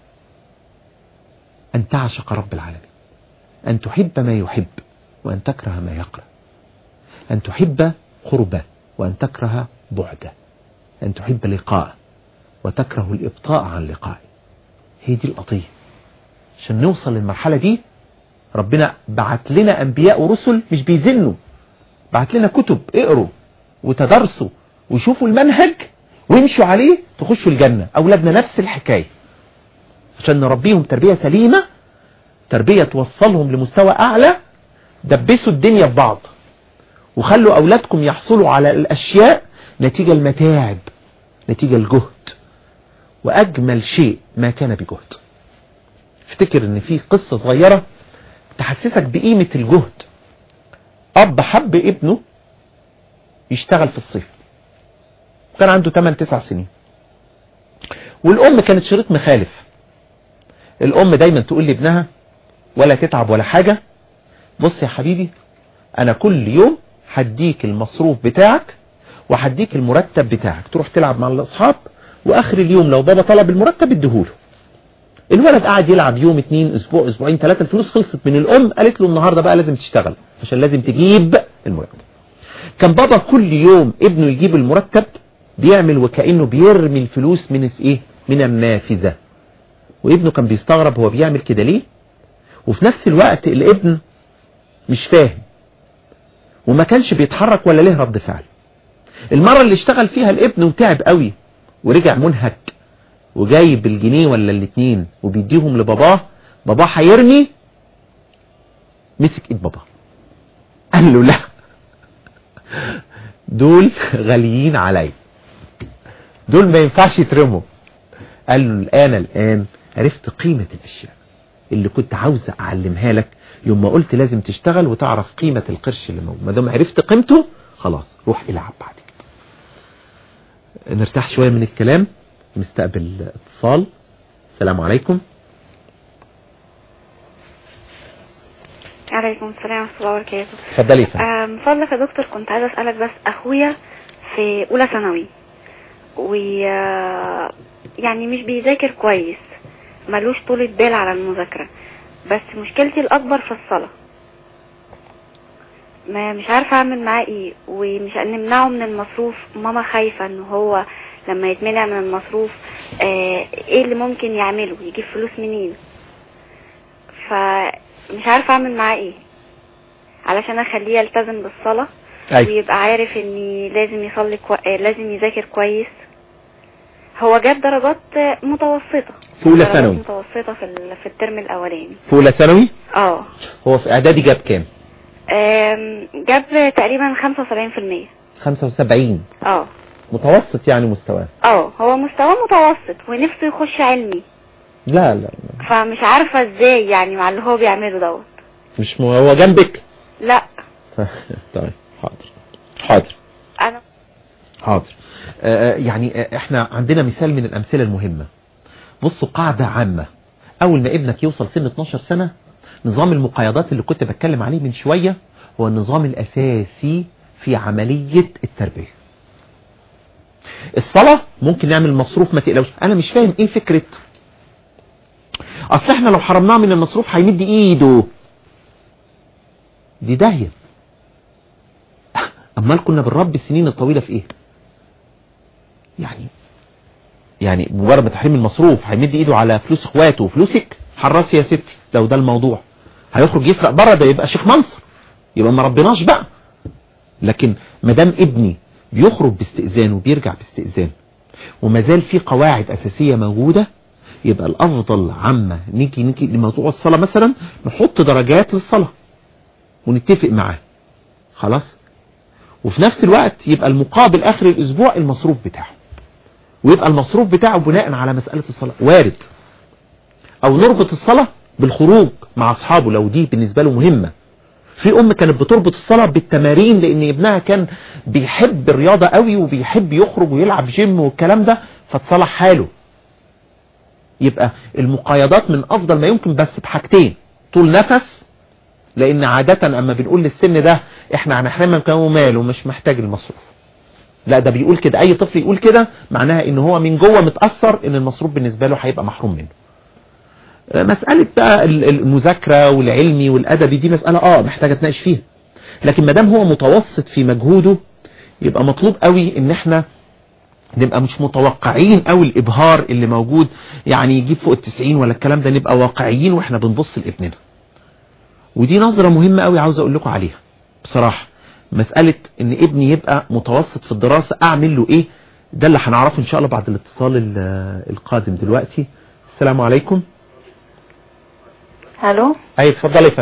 Speaker 1: أن تعشق رب العالمين، أن تحب ما يحب وأن تكره ما يكره، أن تحب قربه وأن تكره بعده، أن تحب لقاءه وتكره الإبطاء عن لقائه. هي دي القضية. عشان نوصل للمرحلة دي ربنا بعت لنا أنبياء ورسل مش بيزنوا، بعت لنا كتب اقروا وتدرسوا وشوفوا المنهج ويمشوا عليه تخشوا الجنة. أولادنا نفس الحكاية، عشان نربيهم تربية سليمة، تربية توصلهم لمستوى أعلى، دبسوا الدنيا في بعض وخلوا اولادكم يحصلوا على الاشياء نتيجة المتاعب، نتيجة الجهد، واجمل شيء ما كان بجهد. افتكر ان في قصة صغيرة تحسسك بقيمة الجهد. اب حب ابنه يشتغل في الصيف، كان عنده تمن تسع سنين، والام كانت شريط مخالف. الام دايما تقول لابنها ولا تتعب ولا حاجة، بص يا حبيبي انا كل يوم هديك المصروف بتاعك وهديك المرتب بتاعك، تروح تلعب مع الاصحاب واخر اليوم لو بابا طلب المرتب اديهوله. الولد قاعد يلعب يوم اتنين اسبوع اسبوعين ثلاثة، الفلوس خلصت من الام، قالت له النهاردة بقى لازم تشتغل عشان لازم تجيب المرتب. كان بابا كل يوم ابنه يجيب المرتب بيعمل وكأنه بيرمي الفلوس من ايه من النافذة، وابنه كان بيستغرب هو بيعمل كده ليه، وفي نفس الوقت الابن مش فاهم وما كانش بيتحرك ولا ليه رد فعل. المرة اللي اشتغل فيها الابن وتعب قوي ورجع منهك وجايب الجنيه ولا الاتنين وبيديهم لباباه، باباه هيرمي، مسك ايد باباه قال له لا دول غاليين علي، دول ما ينفعش يترموا. قال له الآن الآن عرفت قيمة الأشياء اللي كنت عاوز أعلمها لك يوم ما قلت لازم تشتغل وتعرف قيمة القرش اللي موجود. ما دام عرفت قيمته خلاص روح العب بعد كده. نرتاح شوية من الكلام، نستقبل اتصال. السلام عليكم.
Speaker 3: عليكم السلام ورحمة الله وبركاته.
Speaker 1: اتفضلي يا فندم.
Speaker 3: من فضلك يا دكتور كنت عايزة أسألك، بس أخويا في أولى ثانوي و يعني مش بيذاكر كويس، ملوش طولة بال على المذاكرة، بس مشكلتي الأكبر في الصلاة، ما مش عارفة أعمل معاه إيه، ومش نمنعه من المصروف. ماما خايفة إن هو لما يتمنع من المصروف آه إيه اللي ممكن يعمله، يجيب فلوس منين، فمش عارفة أعمل معاه إيه علشان أخليه يلتزم بالصلاة. أي. ويبقى عارف إني لازم يصلي كو... لازم يذاكر كويس. هو جاب درجات متوسطة
Speaker 1: في أولى ثانوي،
Speaker 3: متوسطة في ال... في الترم الأولاني.
Speaker 1: في أولى ثانوي؟
Speaker 3: اه.
Speaker 1: هو في إعدادي جاب كام؟
Speaker 3: جاب تقريبا خمسة وسبعين في المية.
Speaker 1: خمسة وسبعين؟
Speaker 3: اه.
Speaker 1: متوسط يعني مستواه؟
Speaker 3: اه هو مستواه متوسط ونفسه يخش علمي.
Speaker 1: لا لا, لا.
Speaker 3: فمش عارفة ازاي يعني مع اللي هو بيعمله دوت.
Speaker 1: مش م... هو جنبك؟
Speaker 3: لا.
Speaker 1: طيب حاضر حاضر
Speaker 3: انا
Speaker 1: حاضر. آه يعني آه احنا عندنا مثال من الامثله المهمه. بصوا قاعده عامه، اول ما ابنك يوصل سن اتناشر سنه نظام المقايضات اللي كنت بتكلم عليه من شويه هو النظام الاساسي في عمليه التربيه. الصلاه ممكن نعمل مصروف ما تقلقوش. انا مش فاهم ايه فكره اصل احنا لو حرمناه من المصروف هيمد ايده، دي داهيه. امال كنا بنربي السنين الطويله في ايه؟ يعني يعني مجرد تحريم المصروف هيمد ايده على فلوس اخواته وفلوسك؟ حرصي يا ستي لو ده الموضوع. هيخرج يسرق بره ده يبقى شيخ منصر، يبقى ما ربناش بقى. لكن ما دام ابني بيخرج باستئذان وبيرجع باستئذان وما زال في قواعد اساسيه موجوده، يبقى الافضل عامه نيجي نيجي لموضوع الصلاه مثلا نحط درجات للصلاه ونتفق معاه خلاص، وفي نفس الوقت يبقى المقابل اخر الاسبوع المصروف بتاعه، ويبقى المصروف بتاعه بناء على مسألة الصلاة وارد. او نربط الصلاة بالخروج مع اصحابه لو دي بالنسبة له مهمة. في ام كانت بتربط الصلاة بالتمارين لان ابنها كان بيحب الرياضة قوي وبيحب يخرج ويلعب جيم والكلام ده فتصلح حاله. يبقى المقايضات من افضل ما يمكن، بس بحاجتين: طول نفس، لان عادة اما بنقول للسن ده احنا هنحرمك مال ومش محتاج المصروف، لا ده بيقول كده، اي طفل يقول كده معناها ان هو من جوه متأثر ان المصروف بالنسبة له هيبقى محروم منه. مسألة بقى المذاكرة والعلمي والادبي دي مسألة اه محتاجة تناقش فيها، لكن ما دام هو متوسط في مجهوده يبقى مطلوب قوي ان احنا نبقى مش متوقعين قوي الابهار اللي موجود، يعني يجيب فوق التسعين ولا الكلام ده، نبقى واقعيين واحنا بنبص لابننا. ودي نظرة مهمة قوي عاوز اقول لكم عليها بصراحة. مسألة ان ابني يبقى متوسط في الدراسة اعمل له ايه، ده اللي هنعرفه ان شاء الله بعد الاتصال القادم دلوقتي. السلام عليكم.
Speaker 3: الو.
Speaker 1: اي اتفضلي يا فندم.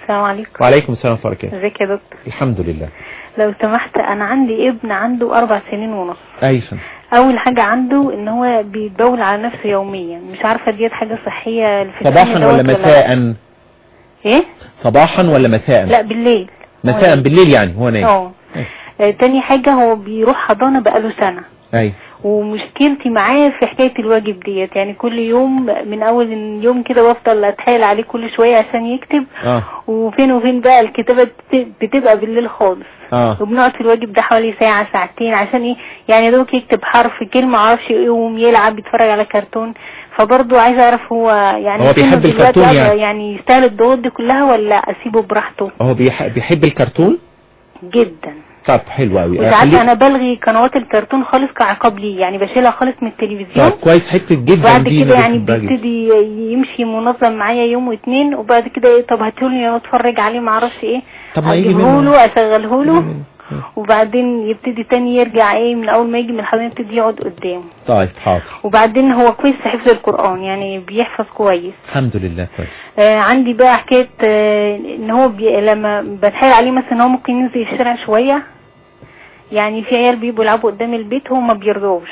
Speaker 4: السلام عليكم.
Speaker 1: وعليكم السلام ورحمة الله وبركاته.
Speaker 4: ازيك يا دكتور؟
Speaker 1: الحمد لله.
Speaker 4: لو سمحت، انا عندي ابن عنده اربع سنين ونص.
Speaker 1: ايوه.
Speaker 4: اول حاجة عنده ان هو بيتبول على نفسه يوميا، مش عارفة ديت حاجة صحية
Speaker 1: صباحا ولا مساء؟
Speaker 4: ايه
Speaker 1: صباحا ولا مساء؟
Speaker 4: لا بالليل.
Speaker 1: مساء بالليل يعني هو نايم.
Speaker 4: اه تاني حاجة هو بيروح حضانة بقاله سنة.
Speaker 1: ايوه.
Speaker 4: ومشكلتي معاه في حكاية الواجب ديت، يعني كل يوم من اول اليوم كده بفضل اتحايل عليه كل شوية عشان يكتب.
Speaker 1: اه
Speaker 4: وفين وفين بقى الكتابة بتبقى بالليل خالص.
Speaker 1: اه
Speaker 4: وبنقعد في الواجب ده حوالي ساعة ساعتين عشان ايه، يعني دوك يكتب حرف كلمة معرفش ايه، يقوم يلعب يتفرج على كرتون. فبرضه عايز اعرف هو يعني
Speaker 1: هو بيحب الكرتون يعني
Speaker 4: يعني يستاهل الضغوط دي كلها ولا اسيبه براحته؟
Speaker 1: هو بيحب الكرتون
Speaker 4: جدا.
Speaker 1: طب حلو قوي.
Speaker 4: وساعات انا بلغي قنوات الكرتون خالص كعقاب ليه، يعني بشيلها خالص من التلفزيون.
Speaker 1: طب كويس، حته جدا.
Speaker 4: بعد كده يعني بيبتدي يمشي منظم معايا يوم واتنين، وبعد كده ايه، طب هاتولي اتفرج عليه معرفش ايه،
Speaker 1: طب ما يجي
Speaker 4: له اشغله له، وبعدين يبتدي تاني يرجع ايه من اول ما يجي من الحضانه يبتدي يقعد قدامه.
Speaker 1: طيب حاضر.
Speaker 4: وبعدين هو كويس في حفظ القرآن، يعني بيحفظ كويس
Speaker 1: الحمد لله. كويس.
Speaker 4: آه عندي بقى حكايه آه ان هو بي لما بتحايل عليه مثلا هو ممكن ينزل الشارع شويه، يعني في عيال بيبقوا يلعبوا قدام البيت هو ما بيرضوش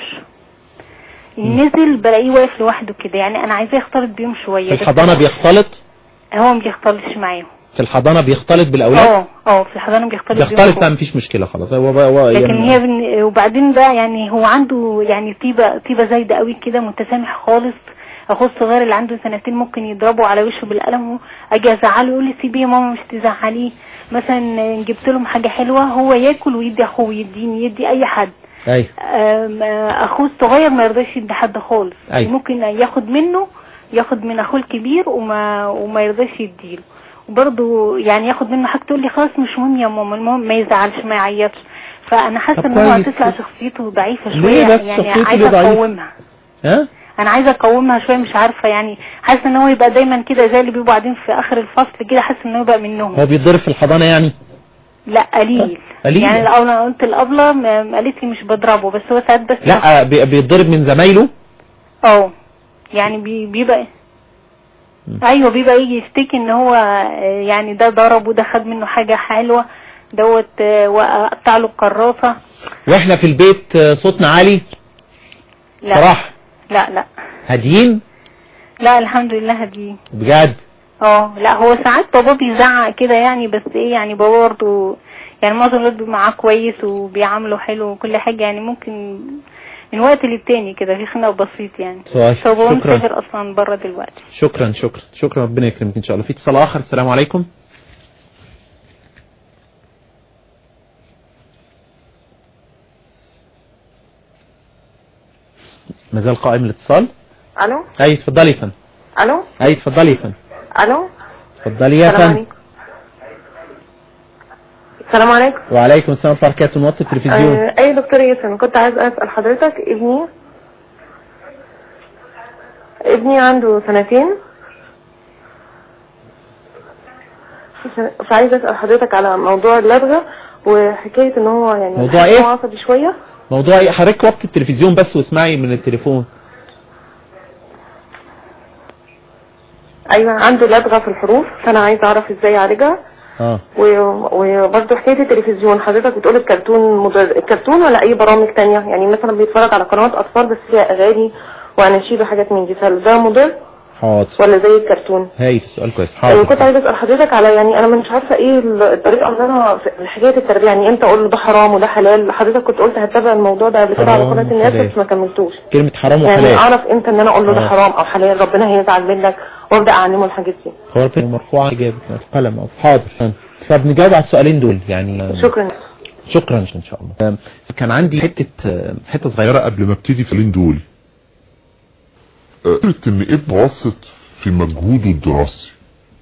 Speaker 4: ينزل، بلاقيه واقف لوحده كده، يعني انا عايزاه يختلط بيهم شويه.
Speaker 1: في الحضانه بيختلط؟
Speaker 4: هو ما بيختلطش معاهم.
Speaker 1: في الحضانه بيختلط بالاولاد؟
Speaker 4: اه اه في الحضانه بيختلط
Speaker 1: بيختلط. لا مفيش مشكله خلاص. هو هو
Speaker 4: لكن يعني هي بن... وبعدين بقى يعني هو عنده يعني طيبه طيبه زايده قوي كده، متسامح خالص. اخوه الصغير اللي عنده سنتين ممكن يضربه على وشه بالقلم، اجي ازعله يقول لي سيبيه يا ماما مش تزعليه. مثلا جبت لهم حاجه حلوه هو ياكل ويدي اخوه ويديني يدي اي حد.
Speaker 1: ايوه.
Speaker 4: اخوه الصغير ما يرضاش يدي حد خالص.
Speaker 1: أيوة.
Speaker 4: ممكن ياخد منه، ياخد من اخوه الكبير وما وما يرضاش يديله. وبرضه يعني ياخد منه حاجه تقول لي خلاص مش مهم يا ماما، المهم ما يزعلش ما يعيطش. فانا حاسه ان هو هتطلع شخصيته ضعيفه شويه، يعني عايزه اقومها.
Speaker 1: ها
Speaker 4: انا عايزه اقومها شويه، مش عارفه يعني، حاسه ان هو يبقى دايما كده زي اللي بيبقوا قاعدين في اخر الفصل كده، حاسه ان هو يبقى منهم.
Speaker 1: هو بيتضرب في الحضانه يعني؟
Speaker 4: لا قليل.
Speaker 1: قليل
Speaker 4: يعني الاول انا قلت الابله قالت لي مش بضربه، بس هو ساعات بس.
Speaker 1: لا بيتضرب من زمايله.
Speaker 4: اه يعني بي بيبقى ايوه بيبقى يجي يشتكي ان هو يعني ده ضرب وده خد منه حاجه حلوه دوت وقطع له الكراسه.
Speaker 1: واحنا في البيت صوتنا عالي؟
Speaker 4: لا
Speaker 1: صراحه
Speaker 4: لا لا.
Speaker 1: هاديين؟
Speaker 4: لا الحمد لله هاديين
Speaker 1: بجد.
Speaker 4: اه لا هو ساعات بابا بيزعق كده يعني، بس ايه يعني بابا برضه يعني معظم الوقت بيبقى معاه كويس وبيعامله حلو وكل حاجه، يعني ممكن من وقت للتاني كده في خناقه بسيط يعني.
Speaker 1: شكرا.
Speaker 4: مسافر اصلا بره دلوقتي.
Speaker 1: شكرا شكرا شكرا ربنا يكرمك ان شاء الله. في اتصال اخر. السلام عليكم. ما زال قائم الاتصال.
Speaker 5: الو.
Speaker 1: اي اتفضلي يا فندم.
Speaker 5: الو.
Speaker 1: اي اتفضلي يا فندم.
Speaker 5: الو.
Speaker 1: اتفضلي يا فندم.
Speaker 5: السلام عليكم.
Speaker 1: وعليكم السلام ورحمه الله وبركاته. نوطي التلفزيون.
Speaker 5: آه اي دكتور ياسين، كنت عايز اسال حضرتك ابني ابني عنده سنتين، فعايز اسال حضرتك على موضوع اللدغه وحكايه ان هو يعني
Speaker 1: موضوع ايه؟
Speaker 5: عصبي شويه.
Speaker 1: موضوع ايه حضرتك؟ وطي التلفزيون بس واسمعي من التليفون.
Speaker 5: ايوه عنده لدغه في الحروف، فانا عايز اعرف ازاي اعالجها.
Speaker 1: اه
Speaker 5: وبرضه حكايه التلفزيون، حضرتك بتقول الكرتون مدر... الكرتون ولا اي برامج تانية؟ يعني مثلا بيتفرج على قنوات اطفال بس فيها اغاني واناشيد وحاجات من دي، فهل ده مضر؟
Speaker 1: حاضر.
Speaker 5: ولا زي الكرتون؟
Speaker 1: هاي سؤال كويس. حاضر.
Speaker 5: كنت عايز اسال حضرتك على يعني انا مش عارفه ايه الطريقه اللي انا في حكايه التربيه، يعني امتى اقول له ده حرام وده حلال؟ حضرتك كنت قلت هتتابع الموضوع ده قبل كده على قناه الناس بس ما كملتوش.
Speaker 1: كلمه حرام وحلال
Speaker 5: يعني اعرف امتى ان انا اقول له ده حرام او حلال، ربنا هيزعل منك، وابدا اعلمه الحاجات دي.
Speaker 1: هو مرفوعه اجابه القلم او حاضر. طب نجاوب على السؤالين دول يعني.
Speaker 5: شكرا.
Speaker 1: شكرا ان شاء الله. كان عندي حته حته صغيره قبل ما ابتدي في السؤالين دول.
Speaker 2: قلت ان ابن وسط في مجهوده الدراسي،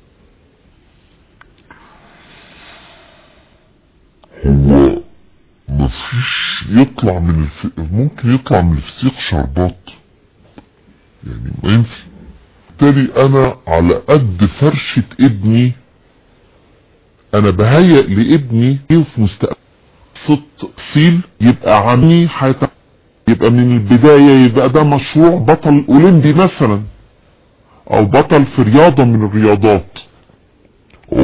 Speaker 2: هو مفيش يطلع من الف... ممكن يطلع من الفسيق شربات، يعني ما ينفع. بالتالي انا على قد فرشة ابني انا بهيئ لابني في مستقبل تفصيل يبقى عني حياته، يبقى من البداية يبقى ده مشروع بطل اولمبي مثلا او بطل في رياضة من الرياضات. اوديه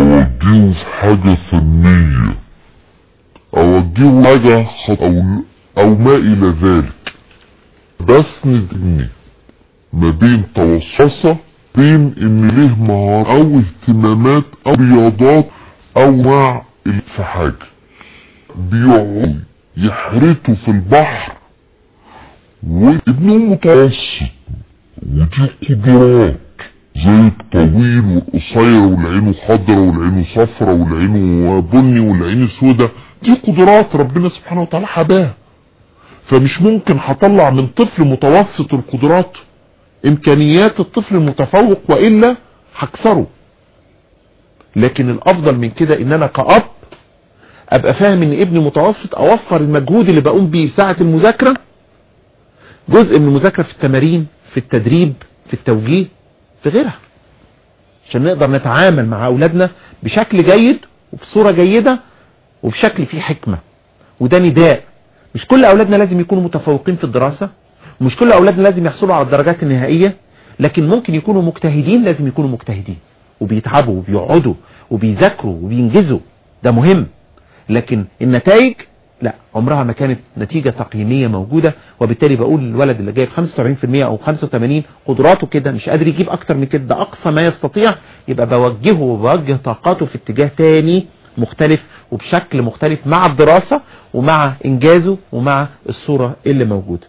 Speaker 2: اوجهه في حاجة فنية، اوجهه حاجة خط او, أو ما الى ذلك، بسند ابني ما بين توسطة بين ان له مهارات او اهتمامات او رياضات او مع في حاجة بيقعد يحرته في البحر وابنه متوسط، ودي قدرات زي الطويل والقصير والعينه خضرا والعينه صفرا والعينه بني والعينه سودا، دي قدرات ربنا سبحانه وتعالى حباها. فمش ممكن هطلع من طفل متوسط القدرات امكانيات الطفل المتفوق والا هكسره. لكن الافضل من كده ان انا كأب ابقى فاهم ان ابني متوسط، اوفر المجهود اللي بقوم بيه ساعة المذاكرة، جزء من المذاكرة في التمارين، في التدريب، في التوجيه، في غيرها، عشان نقدر نتعامل مع اولادنا بشكل جيد وبصورة جيدة وبشكل فيه حكمة. وده نداء، مش كل اولادنا لازم يكونوا متفوقين في الدراسة، مش كل اولادنا لازم يحصلوا على الدرجات النهائية، لكن ممكن يكونوا مجتهدين، لازم يكونوا مجتهدين وبيتعبوا وبيقعدوا وبيذاكروا وبينجزوا، ده مهم. لكن النتائج لا، عمرها ما كانت نتيجة تقييمية موجودة. وبالتالي بقول الولد اللي جايب خمسة وسبعين في المية او خمسة وثمانين قدراته كده مش قادر يجيب اكتر من كده، ده اقصى ما يستطيع، يبقى بوجهه وبوجه طاقاته في اتجاه تاني مختلف وبشكل مختلف مع الدراسة ومع انجازه ومع الصورة اللي موجودة.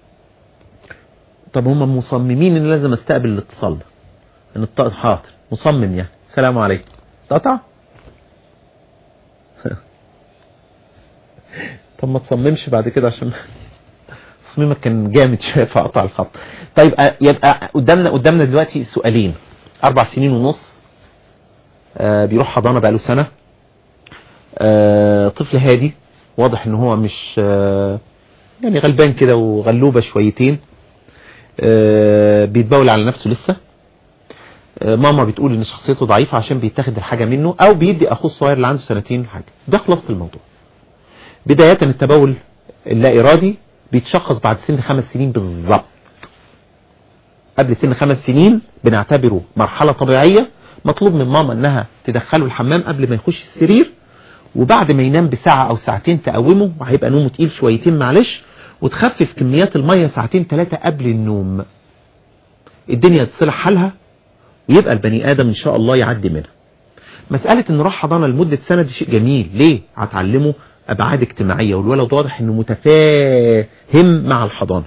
Speaker 2: طب هم مصممين ان لازم استقبل الاتصال ده، ان الطاقة حاضر مصمم يعني. السلام عليكم. قطع. طب ما تصممش بعد كده عشان تصميمك كان جامد شويه فقطع الخط. طيب يبقى قدامنا قدامنا دلوقتي سؤالين. اربع سنين ونص، آه بيروح حضانه بقاله سنه، آه طفل هادي، واضح ان هو مش آه يعني غلبان كده وغلوبه شويتين، آه بيتبول على نفسه لسه، آه ماما بتقول ان شخصيته ضعيفه عشان بيتاخد الحاجه منه او بيدي اخوه الصغير اللي عنده سنتين حاجه. ده خلاص الموضوع. بداية التبول اللا إرادي بيتشخص بعد سن خمس سنين بالضبط. قبل سن خمس سنين بنعتبره مرحلة طبيعية، مطلوب من ماما انها تدخله الحمام قبل ما يخش السرير، وبعد ما ينام بساعة او ساعتين تقومه، وهيبقى نومه تقيل شويتين معلش، وتخفف كميات المية ساعتين ثلاثة قبل النوم. الدنيا تصلح حالها ويبقى البني آدم ان شاء الله يعدي منها. مسألة ان راح حضانة لمدة سنة دي شيء جميل. ليه؟ هتعلمه ابعاد اجتماعية، والولد واضح انه متفاهم مع الحضانة.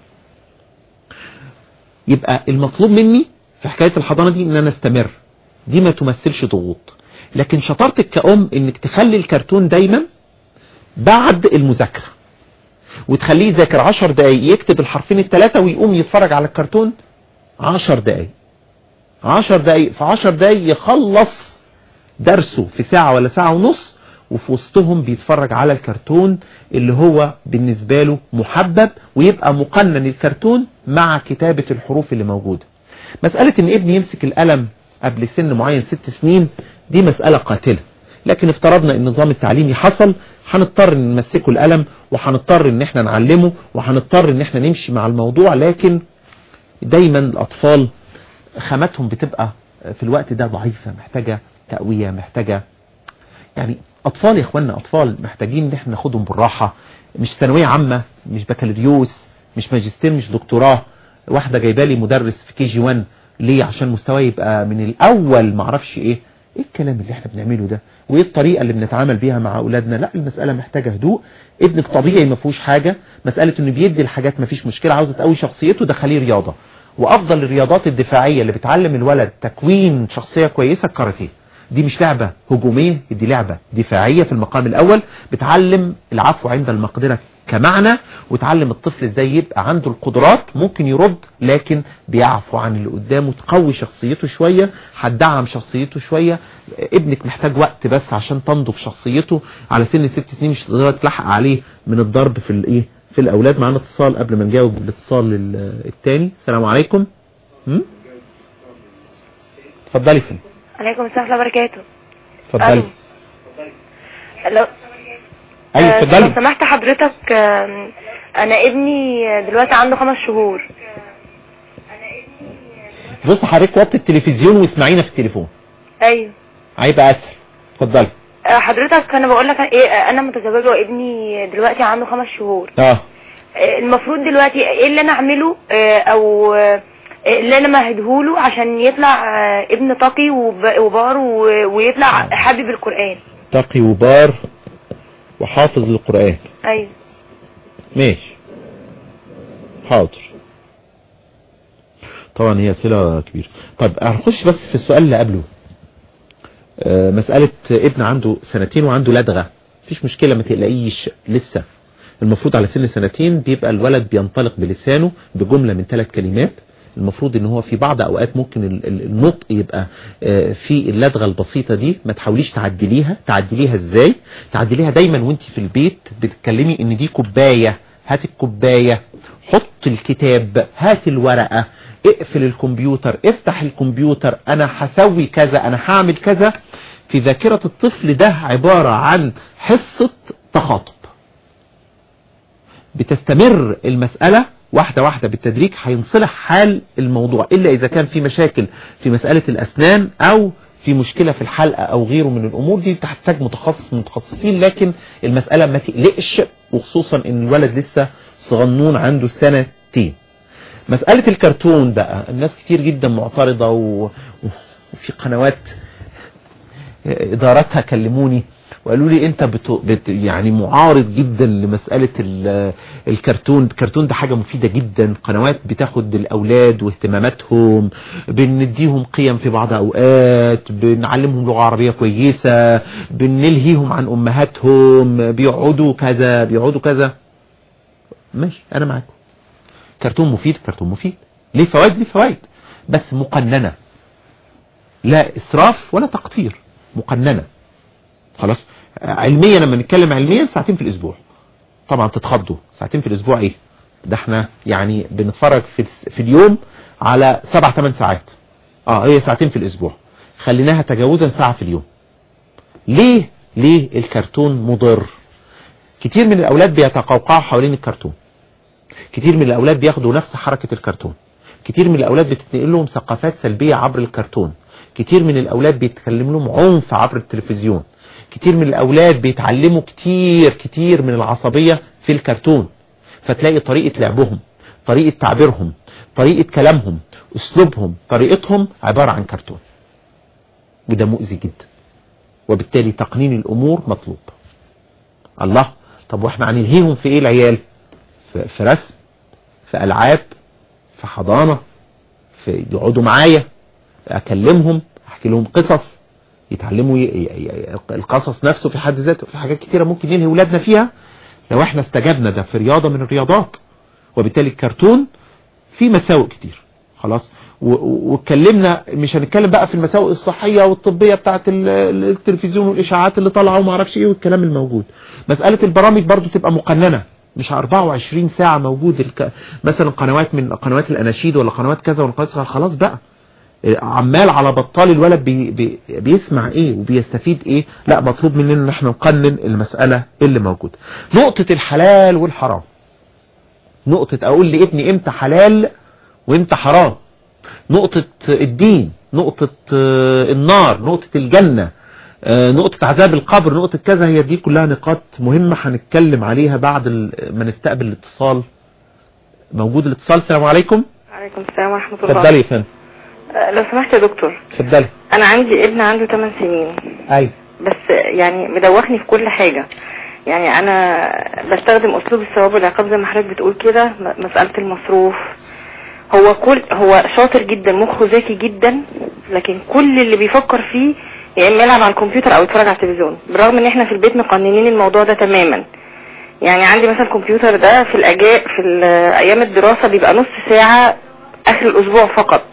Speaker 2: يبقى المطلوب مني في حكاية الحضانة دي ان انا استمر، دي ما تمثلش ضغوط. لكن شطارتك كأم انك تخلي الكرتون دايما بعد المذاكرة، وتخليه يذاكر عشر دقايق، يكتب الحرفين الثلاثة ويقوم يتفرج على الكرتون عشر دقايق. عشر دقايق في عشر دقايق يخلص درسه في ساعة ولا ساعة ونص، وفي وسطهم بيتفرج على الكرتون اللي هو بالنسبة له محبب، ويبقى مقنن الكرتون مع كتابة الحروف اللي موجودة. مسألة ان ابني يمسك القلم قبل سن معين ست سنين دي مسألة قاتلة، لكن افترضنا ان النظام التعليمي حصل، هنضطر ان نمسكه القلم، وهنضطر ان احنا نعلمه، وهنضطر ان احنا نمشي مع الموضوع. لكن دايما الاطفال خاماتهم بتبقى في الوقت ده ضعيفة، محتاجة تقوية، محتاجة يعني اطفال يا اخوانا، اطفال محتاجين ان احنا ناخدهم بالراحة. مش ثانويه عامة، مش بكالوريوس، مش ماجستير، مش دكتوراه. واحدة جايبالي مدرس في كي جي واحد، ليه؟ عشان مستواه يبقى من الاول معرفش ايه. ايه الكلام اللي احنا بنعمله ده؟ وايه الطريقة اللي بنتعامل بيها مع اولادنا؟ لا، المسألة محتاجة هدوء. ابنك طبيعي ما فيهوش حاجة، مسألة انه بيدي الحاجات ما فيش مشكلة. عاوزة تقوي شخصيته، دخليه رياضة. وافضل الرياضات الدفاعية اللي بتعلم الولد تكوين شخصية كويسة الكاراتيه. دي مش لعبة هجومية، دي لعبة دفاعية في المقام الاول، بتعلم العفو عند المقدرة كمعنى، وتعلم الطفل ازاي يبقى عنده القدرات، ممكن يرد لكن بيعفو عن اللي قدامه. تقوي شخصيته شوية، هتدعم شخصيته شوية. ابنك محتاج وقت بس عشان تنضج شخصيته. على سن ست سنين مش تقدر تلحق عليه من الضرب في الايه في الاولاد. معانا اتصال قبل ما نجاوب الاتصال الثاني. السلام عليكم. امم اتفضلي. فين؟
Speaker 3: عليكم السلام ورحمة الله وبركاته.
Speaker 1: اتفضلي.
Speaker 3: لو
Speaker 1: ايوه اتفضلي.
Speaker 3: لو سمحت حضرتك، انا ابني دلوقتي عنده خمس شهور.
Speaker 1: بص حضرتك، وطي التلفزيون واسمعينا في التليفون.
Speaker 3: ايوه
Speaker 1: هيبقى اسهل. اتفضلي.
Speaker 6: حضرتك انا بقول لك ايه، انا متزوجه وابني دلوقتي عنده خمس شهور.
Speaker 1: اه
Speaker 6: المفروض دلوقتي ايه اللي انا اعمله او اللي انا مهدهوله عشان يطلع ابن تقي وبار ويطلع حابب القرآن؟
Speaker 1: تقي وبار وحافظ للقرآن.
Speaker 6: ايوه
Speaker 1: ماشي حاضر. طبعا هي اسئله كبيره. طيب هنخش بس في السؤال اللي قبله. آه مسألة ابن عنده سنتين وعنده لدغة، مفيش مشكلة ما تقلقيش. لسه المفروض على سن سنتين بيبقى الولد بينطلق بلسانه بجملة من ثلاث كلمات. المفروض ان هو في بعض اوقات ممكن النطق يبقى في اللدغة البسيطة دي، ما تحاوليش تعدليها. تعدليها ازاي؟ تعدليها دايما وانت في البيت بتتكلمي ان دي كوباية، هات الكوباية، حط الكتاب، هات الورقة، اقفل الكمبيوتر، افتح الكمبيوتر، انا هسوي كذا، انا هعمل كذا. في ذاكرة الطفل ده عبارة عن حصة تخاطب. بتستمر المسألة واحدة واحدة بالتدريج، هينصلح حال الموضوع، إلا إذا كان في مشاكل في مسألة الأسنان أو في مشكلة في الحلقة أو غيره من الأمور دي، تحتاج متخصص من متخصصين. لكن المسألة ما تقلقش، وخصوصا إن الولد لسه صغنون عنده سنتين. مسألة الكرتون بقى، الناس كتير جدا معترضة و... وفي قنوات إدارتها كلموني وقالوا لي انت بت... بت... يعني معارض جدا لمسألة ال... الكرتون. الكرتون ده حاجة مفيدة جدا، قنوات بتاخد الاولاد واهتماماتهم، بنديهم قيم في بعض اوقات، بنعلمهم لغة عربية كويسة، بنلهيهم عن امهاتهم، بيقعدوا كذا بيقعدوا كذا. ماشي انا معاكم، كرتون مفيد، كرتون مفيد، ليه فوائد ليه فوائد، بس مقننة، لا اسراف ولا تقطير، مقننة. خلاص علميا لما نتكلم علميا ساعتين في الاسبوع. طبعا تتخضوا، ساعتين في الاسبوع ايه ده؟ احنا يعني بنتفرج في, في اليوم على سبع ثمان ساعات. اه هي ساعتين في الاسبوع، خليناها تجاوزا ساعة في اليوم. ليه ليه الكرتون مضر؟ كتير من الاولاد بيتقوقعوا حوالين الكرتون، كتير من الاولاد بياخدوا نفس حركة الكرتون، كتير من الاولاد بتتنقل لهم ثقافات سلبية عبر الكرتون، كتير من الاولاد بيتكلم لهم عنف عبر التلفزيون، كتير من الاولاد بيتعلموا كتير كتير من العصبية في الكرتون. فتلاقي طريقة لعبهم، طريقة تعبيرهم، طريقة كلامهم، اسلوبهم، طريقتهم عبارة عن كرتون، وده مؤذي جدا. وبالتالي تقنين الامور مطلوب. الله، طب واحنا هنلهيهم في ايه العيال؟ في, في رسم، في العاب، في حضانة، في يقعدوا معايا اكلمهم، احكي لهم قصص، يتعلموا ي... ي... القصص نفسه في حد ذاته. في حاجات كتيرة ممكن نلهي ولادنا فيها لو احنا استجبنا ده في رياضة من الرياضات. وبالتالي الكرتون فيه مساوئ كتير. خلاص واتكلمنا، مش هنتكلم بقى في المساوئ الصحية والطبية بتاعت التلفزيون والاشاعات اللي طالعه وما اعرفش ايه والكلام الموجود. مسألة البرامج برضو تبقى مقننة، مش أربعة وعشرين ساعة موجود الك... مثلا قنوات من قنوات الاناشيد ولا قنوات كذا ولا قنوات، خلاص بقى عمال على بطال الولد بي بي بيسمع ايه وبيستفيد ايه. لا، مطلوب مننا ان احنا نقنن المسألة اللي موجودة. نقطة الحلال والحرام، نقطة اقول لابني امتى حلال وامتى حرام، نقطة الدين، نقطة النار، نقطة الجنة، نقطة عذاب القبر، نقطة كذا. هي دي كلها نقاط مهمة هنتكلم عليها بعد ما نستقبل الاتصال. موجود الاتصال. السلام عليكم.
Speaker 6: وعليكم السلام ورحمة الله.
Speaker 1: اتفضلي يا فندم.
Speaker 6: لو سمحت يا دكتور.
Speaker 1: اتفضلي.
Speaker 6: انا عندي ابن عنده ثمان سنين.
Speaker 1: ايوه.
Speaker 6: بس يعني مدوخني في كل حاجة. يعني انا بستخدم اسلوب الثواب والعقاب زي ما حضرتك بتقول كده. مسألة المصروف، هو كل هو شاطر جدا، مخه ذكي جدا، لكن كل اللي بيفكر فيه يا اما يلعب على الكمبيوتر او يتفرج على التلفزيون، بالرغم ان احنا في البيت مقننين الموضوع ده تماما. يعني عندي مثلا الكمبيوتر ده في الاجاء في ايام الدراسة بيبقى نص ساعة اخر الاسبوع فقط.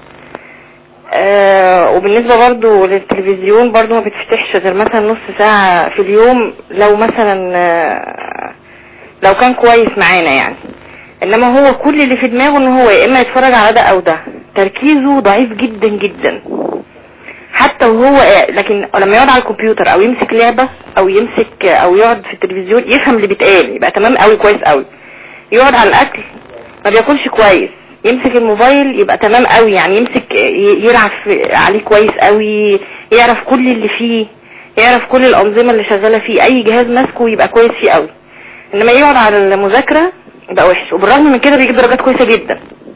Speaker 6: آه وبالنسبة برضو للتلفزيون برضو ما بتفتحش غير مثلا نص ساعة في اليوم، لو مثلا آه لو كان كويس معانا يعني. انما هو كل اللي في دماغه ان هو يا اما يتفرج على ده او ده، تركيزه ضعيف جدا جدا حتى وهو. لكن لما يقعد على الكمبيوتر او يمسك لعبة او يمسك او يقعد في التلفزيون يفهم اللي بيتقال، يبقى تمام قوي كويس قوي. يقعد على الاكل ما بياكلش كويس، يمسك الموبايل يبقى تمام قوي، يعني يمسك يلعب عليه كويس قوي، يعرف كل اللي فيه. يعرف كل الانظمه اللي شغاله فيه، اي جهاز ماسكه يبقى كويس فيه قوي، انما يقعد على المذاكره يبقى وحش. وبالرغم من كده بيجيب درجات كويسه جدا،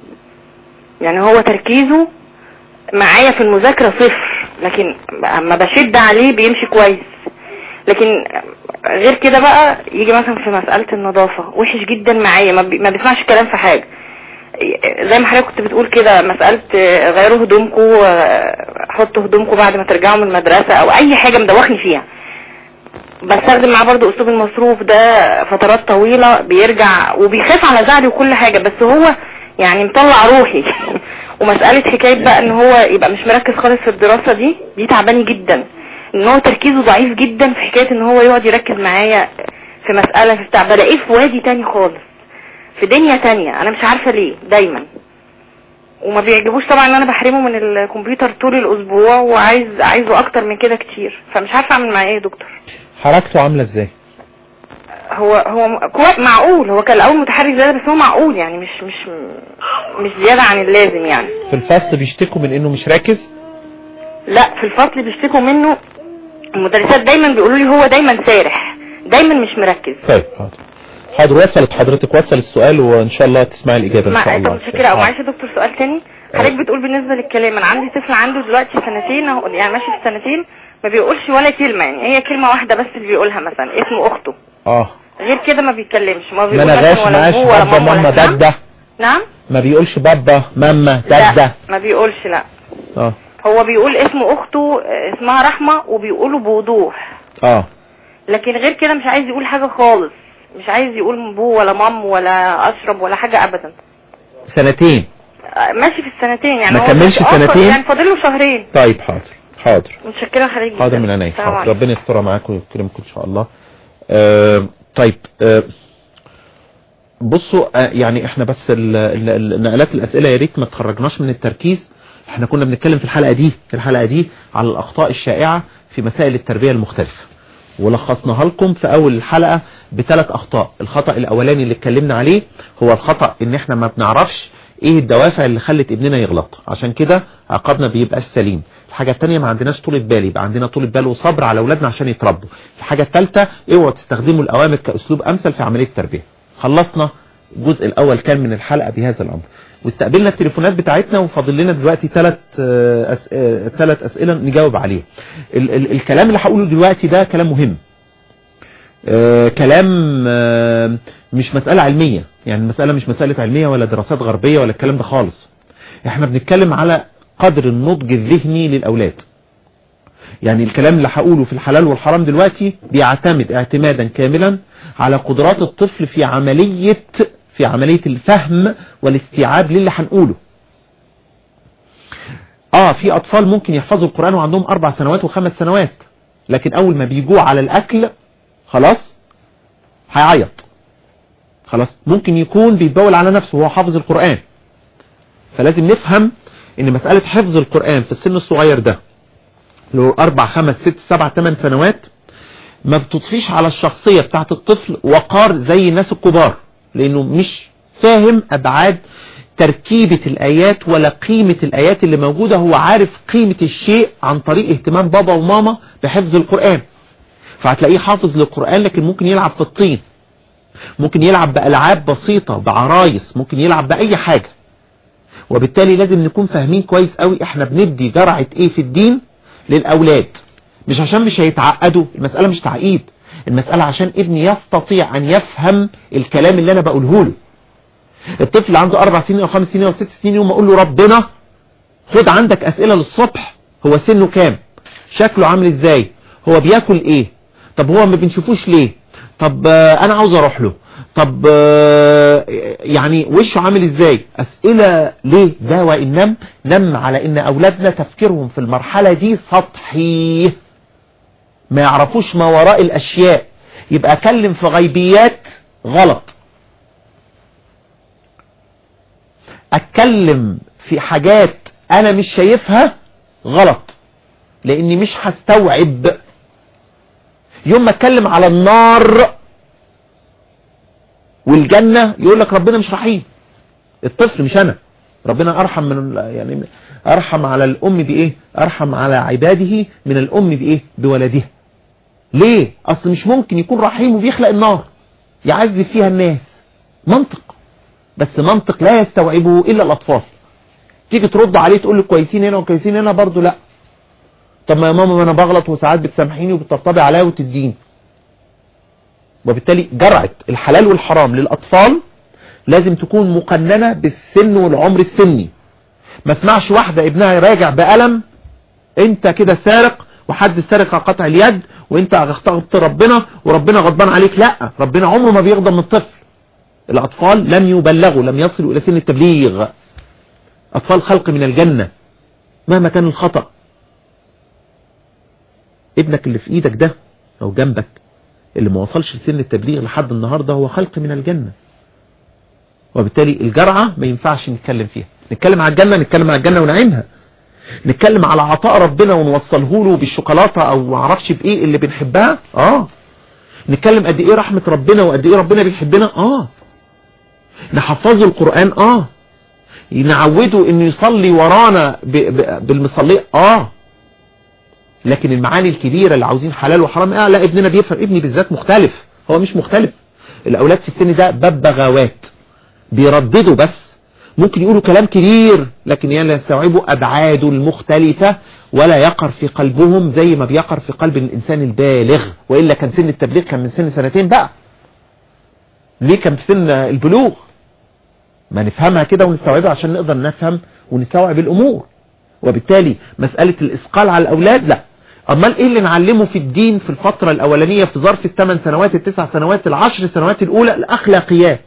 Speaker 6: يعني هو تركيزه معايا في المذاكره صفر، لكن اما بشد عليه بيمشي كويس. لكن غير كده بقى يجي مثلا في مساله النظافه وحش جدا معايا، ما بيسمعش كلام في حاجه. زي ما حضرتك كنت بتقول كده، مساله غيروا هدومكم، حطوا هدومكم بعد ما ترجعوا من المدرسه، او اي حاجه مدوخني فيها. بستخدم معاه برضو اسلوب المصروف ده فترات طويله، بيرجع وبيخاف على زعلي وكل حاجه، بس هو يعني مطلع روحي. ومساله حكايه بقى ان هو يبقى مش مركز خالص في الدراسه دي دي تعباني جدا، ان هو تركيزه ضعيف جدا في حكايه ان هو يقعد يركز معايا في مساله، في بتاع بلاقيه في وادي تاني خالص، في دنيا تانية، انا مش عارفه ليه دايما. وما بيعجبوش طبعا ان انا بحرمه من الكمبيوتر طول الاسبوع، وعايز عايزه اكتر من كده كتير، فمش عارفه اعمل معاه ايه يا دكتور.
Speaker 1: حركته عامله ازاي؟
Speaker 6: هو هو معقول، هو كان الاول متحرك زياده، بس هو معقول يعني، مش مش مش زياده عن اللازم يعني.
Speaker 1: في الفصل بيشتكوا من انه مش راكز؟
Speaker 6: لا، في الفصل بيشتكوا منه، المدرسات دايما بيقولوا لي هو دايما سارح، دايما مش مركز.
Speaker 1: طيب حاضر حاضر، وصلت حضرتك، وصل السؤال وان شاء الله تسمعي الاجابه ان شاء الله.
Speaker 6: طب فكره او معلش يا دكتور سؤال تاني. حضرتك بتقول بالنسبه للكلام، انا عندي طفل عنده دلوقتي سنتين، يعني ماشي في سنتين، ما بيقولش ولا كلمه، يعني هي كلمه واحده بس اللي بيقولها، مثلا اسم اخته.
Speaker 1: اه
Speaker 6: غير كده ما بيتكلمش، ما
Speaker 1: بيقولش ولا ابوه ولا بابا ماما دادا.
Speaker 6: نعم،
Speaker 1: ما بيقولش بابا ماما دادا.
Speaker 6: لا ما بيقولش، لا.
Speaker 1: اه
Speaker 6: هو بيقول اسم اخته اسمها رحمه، وبيقوله بوضوح.
Speaker 1: اه
Speaker 6: لكن غير كده مش عايز يقول حاجه خالص، مش عايز يقول ابوه ولا مام ولا اشرب ولا حاجه ابدا.
Speaker 1: سنتين
Speaker 6: ماشي في السنتين يعني،
Speaker 1: ما كملش سنتين
Speaker 6: يعني، فاضل له شهرين.
Speaker 1: طيب حاضر حاضر،
Speaker 6: متشكره حضرتك.
Speaker 1: حاضر من عينيا، ربنا يسترها معاكم ويكرمكم ان شاء الله. آه طيب آه بصوا، آه يعني احنا بس النقلات الاسئله يا ريت ما تخرجناش من التركيز. احنا كنا بنتكلم في الحلقه دي في الحلقه دي على الاخطاء الشائعه في مسائل التربيه المختلفه، ولخصناها لكم في اول الحلقه بثلاث اخطاء. الخطا الاولاني اللي اتكلمنا عليه هو الخطا ان احنا ما بنعرفش ايه الدوافع اللي خلت ابننا يغلط، عشان كده عقابنا بيبقى سليم. الحاجه الثانيه ما عندناش طولة بال، يبقى عندنا طولة بال وصبر على اولادنا عشان يتربوا. الحاجه الثالثه اوعوا تستخدموا الاوامر كاسلوب امثل في عمليه التربيه. خلصنا الجزء الاول كان من الحلقه بهذا الامر، واستقبلنا التليفونات بتاعتنا، وفاضل لنا دلوقتي ثلاث ثلاث اسئله نجاوب عليها. ال ال الكلام اللي هقوله دلوقتي ده كلام مهم، آه كلام آه مش مسألة علمية، يعني المسألة مش مسألة علمية ولا دراسات غربية ولا الكلام ده خالص. احنا بنتكلم على قدر النضج الذهني للأولاد. يعني الكلام اللي هقوله في الحلال والحرام دلوقتي بيعتمد اعتمادا كاملا على قدرات الطفل في عملية في عملية الفهم والاستيعاب للي هنقوله. اه في اطفال ممكن يحفظوا القرآن وعندهم اربع سنوات وخمس سنوات، لكن اول ما بيجوا على الاكل خلاص هيعيط، خلاص ممكن يكون بيتبول على نفسه وهو حافظ القرآن. فلازم نفهم ان مسألة حفظ القرآن في السن الصغير ده له اربع خمس ست سبع ثمان سنوات ما بتضفيش على الشخصية بتاعت الطفل وقار زي الناس الكبار، لانه مش فاهم ابعاد تركيبة الايات ولا قيمة الايات اللي موجودة. هو عارف قيمة الشيء عن طريق اهتمام بابا وماما بحفظ القرآن، فهتلاقيه حافظ للقرآن لكن ممكن يلعب في الطين، ممكن يلعب بألعاب بسيطة بعرايس، ممكن يلعب بأي حاجة. وبالتالي لازم نكون فاهمين كويس قوي احنا بندي جرعة ايه في الدين للأولاد، مش عشان مش هيتعقدوا، المسألة مش تعقيد، المسألة عشان ابني يستطيع ان يفهم الكلام اللي انا بقوله له. الطفل عنده اربع سنين او خمس سنين او ست سنين يوم اقول له ربنا خد عندك اسئلة للصبح، هو سنه كام، شكله عامل ازاي، هو بياكل ايه، طب هو ما بنشوفوش ليه، طب آه انا عاوز اروح له، طب آه يعني وشه عامل ازاي. اسئلة ليه ده؟ وإنما نم على ان اولادنا تفكيرهم في المرحلة دي سطحي، ما يعرفوش ما وراء الاشياء. يبقى اكلم في غيبيات غلط، اتكلم في حاجات انا مش شايفها غلط، لاني مش هستوعب. يوم ما اتكلم على النار والجنة يقول لك ربنا مش رحيم. الطفل مش انا، ربنا ارحم من يعني ارحم على الام بايه، ارحم على عباده من الام بايه، بولدها. ليه؟ اصل مش ممكن يكون رحيم وبيخلق النار يعذب فيها الناس. منطق، بس منطق لا يستوعبه الا الاطفال. تيجي ترد عليه تقول له كويسين هنا وكويسين هنا برضه لا. طب ما يا ماما ما انا بغلط وساعات بتسامحيني وبتطبطبي عليا وتديني. وبالتالي جرعة الحلال والحرام للاطفال لازم تكون مقننة بالسن والعمر السني. ما اسمعش واحدة ابنها يراجع بقلم انت كده سارق وحد سارق على قطع اليد وانت اغتغبت ربنا وربنا غضبان عليك. لا، ربنا عمره ما بيغضب من الطفل. الاطفال لم يبلغوا، لم يصلوا الى سن التبليغ. اطفال خلق من الجنة مهما كان الخطأ. ابنك اللي في ايدك ده او جنبك اللي ما وصلش لسن التبليغ لحد النهاردة هو خلق من الجنة. وبالتالي الجرعة ما ينفعش نتكلم فيها. نتكلم على الجنة، نتكلم على الجنة ونعيمها. نتكلم على عطاء ربنا ونوصله له بالشوكولاتة او ما اعرفش بايه اللي بنحبها. اه نتكلم قد ايه رحمة ربنا وقد ايه ربنا بيحبنا. اه نحفظه القرآن. اه نعوده انه يصلي ورانا بالمصلية. اه لكن المعاني الكبيرة اللي عاوزين حلال وحرام اه لا، ابننا بيفهم. ابني بالذات مختلف، هو مش مختلف. الاولاد في السن ده ببغاوات بيرددوا، بس ممكن يقولوا كلام كبير لكن لا يستوعبوا ابعاده المختلفة ولا يقر في قلبهم زي ما بيقر في قلب الانسان البالغ. وإلا كان سن التبليغ كان من سن سنتين بقى. ليه كان في سن البلوغ؟ ما نفهمها كده ونستوعبها عشان نقدر نفهم ونستوعب الامور. وبالتالي مسألة الاسقال على الاولاد لا. امال ايه اللي نعلمه في الدين في الفترة الاولانية في ظرف الثمان سنوات التسع سنوات العشر سنوات الاولى؟ الاخلاقيات.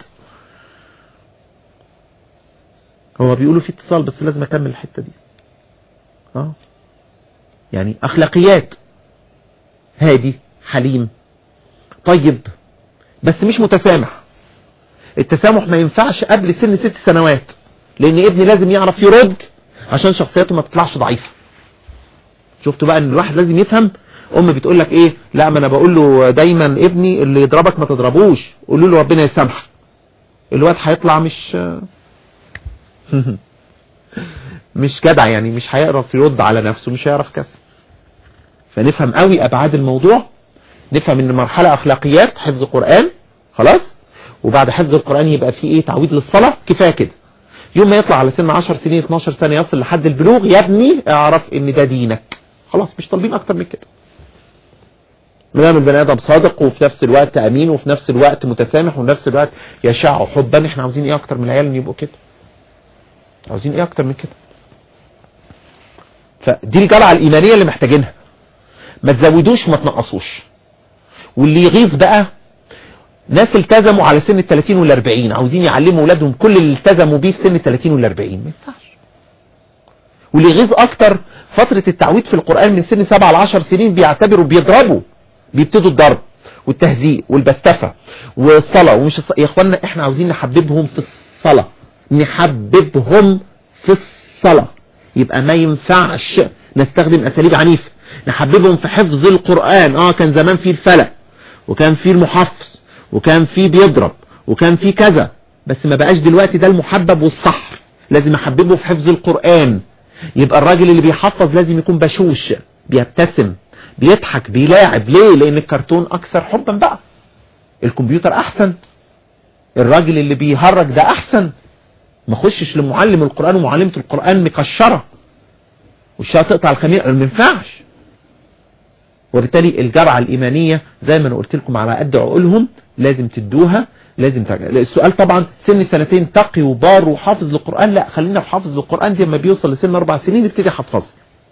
Speaker 1: هو بيقولوا في اتصال بس لازم اكمل الحتة دي. اه يعني اخلاقيات. هادي حليم طيب بس مش متسامح. التسامح ما ينفعش قبل سن ست سنوات لان ابني لازم يعرف يرد عشان شخصيته ما تطلعش ضعيفة. شفتوا بقى ان الواحد لازم يفهم. ام بتقول لك ايه؟ لا ما انا بقول له دايما ابني اللي يضربك ما تضربوش، قولوا له ربنا يسامحك. الواد هيطلع مش مش جدع يعني، مش هيعرف يرد على نفسه، مش هيعرف كذا. فنفهم قوي ابعاد الموضوع. نفهم ان مرحلة اخلاقيات حفظ قرآن خلاص، وبعد حفظ القرآن يبقى فيه ايه؟ تعويض للصلاة. كفاية كده. يوم ما يطلع على سن عشر سنين اتناشر سنة يصل لحد البلوغ، يا ابني اعرف ان ده دينك خلاص. مش طالبين اكتر من كده. مدام البني ادم صادق وفي نفس الوقت امين وفي نفس الوقت متسامح وفي نفس الوقت يشع حبا، احنا عاوزين ايه اكتر من العيال ان يبقوا كده؟ عاوزين ايه اكتر من كده؟ فدي الجرعة الايمانية اللي محتاجينها. ما تزودوش وما تنقصوش. واللي يغيظ بقى ناس التزموا على سن الثلاثين والاربعين عاوزين يعلموا اولادهم كل اللي التزموا بيه في سن الثلاثين والاربعين. ما ينفعش. واللي يغيظ اكتر فترة التعويد في القرآن من سن سبعة لعشر سنين بيعتبروا بيضربوا، بيبتدوا الضرب والتهزيء والبستفة والصلاة ومش الصلاة. يا اخوانا احنا عاوزين نحببهم في الصلاة، نحببهم في الصلاة. يبقى ما ينفعش نستخدم اساليب عنيفة. نحببهم في حفظ القرآن. اه كان زمان فيه الفلق وكان فيه المحفظ وكان فيه بيضرب وكان فيه كذا، بس ما بقاش دلوقتي ده المحبب والصح. لازم احببه في حفظ القرآن. يبقى الراجل اللي بيحفظ لازم يكون بشوش، بيبتسم، بيضحك، بيلاعب. ليه؟ لان الكرتون اكثر حبا بقى. الكمبيوتر احسن. الراجل اللي بيهرج ده احسن. ما خشش لمعلم القرآن ومعلمة القرآن مكشرة والشيء تقطع الخمير. ما ينفعش. وبالتالي الجرعة الإيمانية زي ما انا قلت لكم على قد عقولهم لازم تدوها. لازم ترجع. السؤال طبعا سن سنتين تقي وبار وحافظ للقرآن، لا خلينا في حافظ للقرآن دي. لما بيوصل لسن اربع سنين نبتدي حفظه.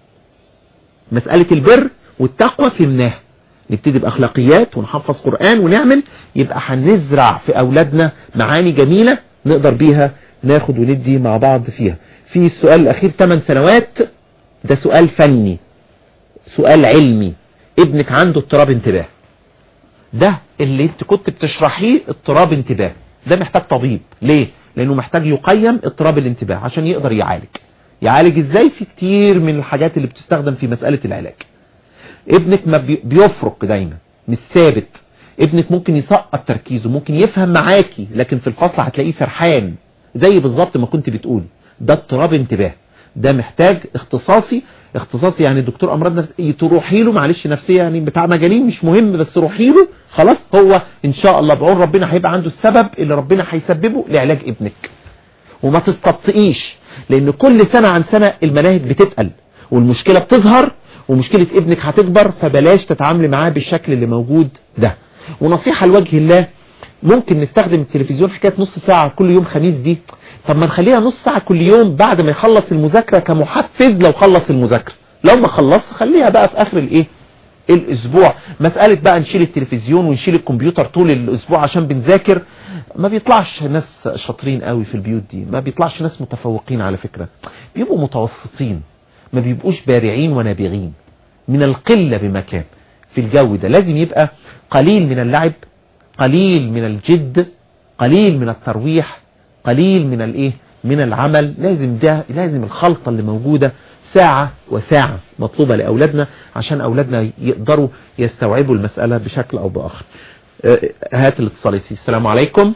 Speaker 1: مسألة البر والتقوى فهمناها، نبتدي بأخلاقيات ونحفظ قرآن ونعمل. يبقى هنزرع في أولادنا معاني جميلة نقدر بيها ناخد وندي مع بعض فيها. في السؤال الأخير ثمان سنوات، ده سؤال فني، سؤال علمي. ابنك عنده اضطراب انتباه، ده اللي انت كنت بتشرحيه اضطراب انتباه، ده محتاج طبيب. ليه؟ لانه محتاج يقيم اضطراب الانتباه عشان يقدر يعالج. يعالج ازاي؟ في كتير من الحاجات اللي بتستخدم في مسألة العلاج. ابنك ما بيفرق دايما، مش ثابت. ابنك ممكن يسقط تركيزه، ممكن يفهم معاكي لكن في الفصل هتلاقيه سرحان زي بالظبط ما كنت بتقول. ده اضطراب انتباه، ده محتاج اختصاصي. اختصاصي يعني دكتور امراض نفسيه، تروحي له معلش نفسيه يعني بتاع مجانين مش مهم، بس روحي له خلاص، هو ان شاء الله بعون ربنا هيبقى عنده السبب اللي ربنا هيسببه لعلاج ابنك. وما تستبطئيش، لان كل سنه عن سنه المناهج بتتقل والمشكله بتظهر ومشكله ابنك هتكبر، فبلاش تتعاملي معاه بالشكل اللي موجود ده. ونصيحه لوجه الله، ممكن نستخدم التلفزيون حكايه نص ساعه كل يوم خميس دي، طب ما نخليها نص ساعه كل يوم بعد ما يخلص المذاكره كمحفز لو خلص المذاكره، لو ما خلص خليها بقى في اخر الايه الاسبوع. مساله بقى نشيل التلفزيون ونشيل الكمبيوتر طول الاسبوع عشان بنذاكر، ما بيطلعش ناس شاطرين قوي في البيوت دي، ما بيطلعش ناس متفوقين على فكره، بيبقوا متوسطين، ما بيبقوش بارعين ونابغين، من القله بمكان. في الجو ده لازم يبقى قليل من اللعب، قليل من الجد، قليل من الترويح، قليل من الايه من العمل. لازم ده لازم الخلطة اللي موجودة ساعة وساعة مطلوبة لأولادنا عشان أولادنا يقدروا يستوعبوا المسألة بشكل أو بآخر. هات الاتصال يا سيدي. السلام عليكم.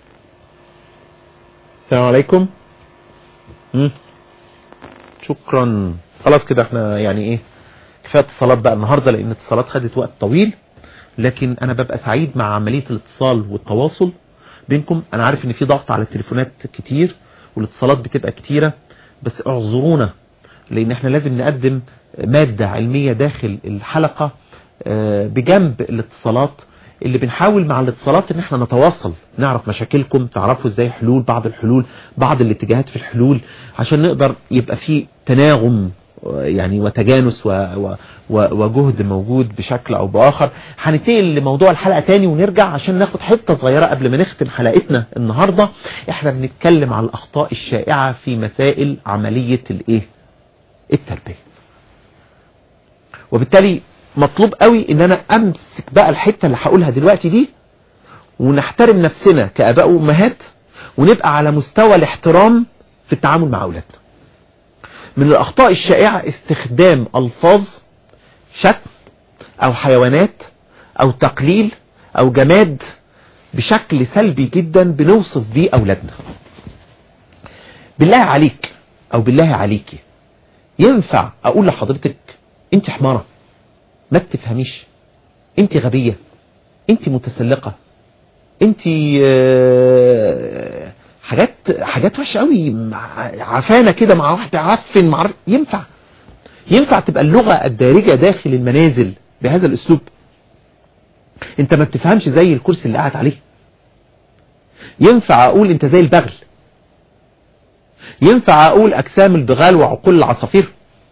Speaker 1: السلام عليكم. مم. شكرا. خلاص كده احنا يعني ايه كفاية اتصالات بقى النهاردة، لأن اتصالات خدت وقت طويل، لكن انا ببقى سعيد مع عملية الاتصال والتواصل بينكم. انا عارف ان في ضغط على التليفونات كتير والاتصالات بتبقى كتيرة، بس اعذرونا لان احنا لازم نقدم مادة علمية داخل الحلقة بجنب الاتصالات، اللي بنحاول مع الاتصالات ان احنا نتواصل، نعرف مشاكلكم، تعرفوا ازاي حلول بعض الحلول، بعض الاتجاهات في الحلول، عشان نقدر يبقى في تناغم يعني وتجانس و... و... وجهد موجود بشكل او باخر. هننتقل لموضوع الحلقة تاني ونرجع عشان ناخد حتة صغيرة قبل ما نختم حلقتنا النهاردة. احنا بنتكلم على الاخطاء الشائعة في مسائل عملية الايه التربية، وبالتالي مطلوب قوي ان انا امسك بقى الحتة اللي هقولها دلوقتي دي، ونحترم نفسنا كآباء وامهات، ونبقى على مستوى الاحترام في التعامل مع اولادنا. من الأخطاء الشائعة استخدام ألفاظ شتم أو حيوانات أو تقليل أو جماد بشكل سلبي جدا بنوصف بيه أولادنا. بالله عليك أو بالله عليك، ينفع أقول لحضرتك أنت حمارة، ما تفهميش، أنت غبية، أنت متسلقة، أنت آه حاجات حاجات وحشه قوي، عفانه كده مع واحد عفن مع ينفع ينفع تبقى اللغه الدارجه داخل المنازل بهذا الاسلوب؟ انت ما بتفهمش زي الكرسي اللي قاعد عليه. ينفع اقول انت زي البغل؟ ينفع اقول اجسام البغال وعقول العصافير؟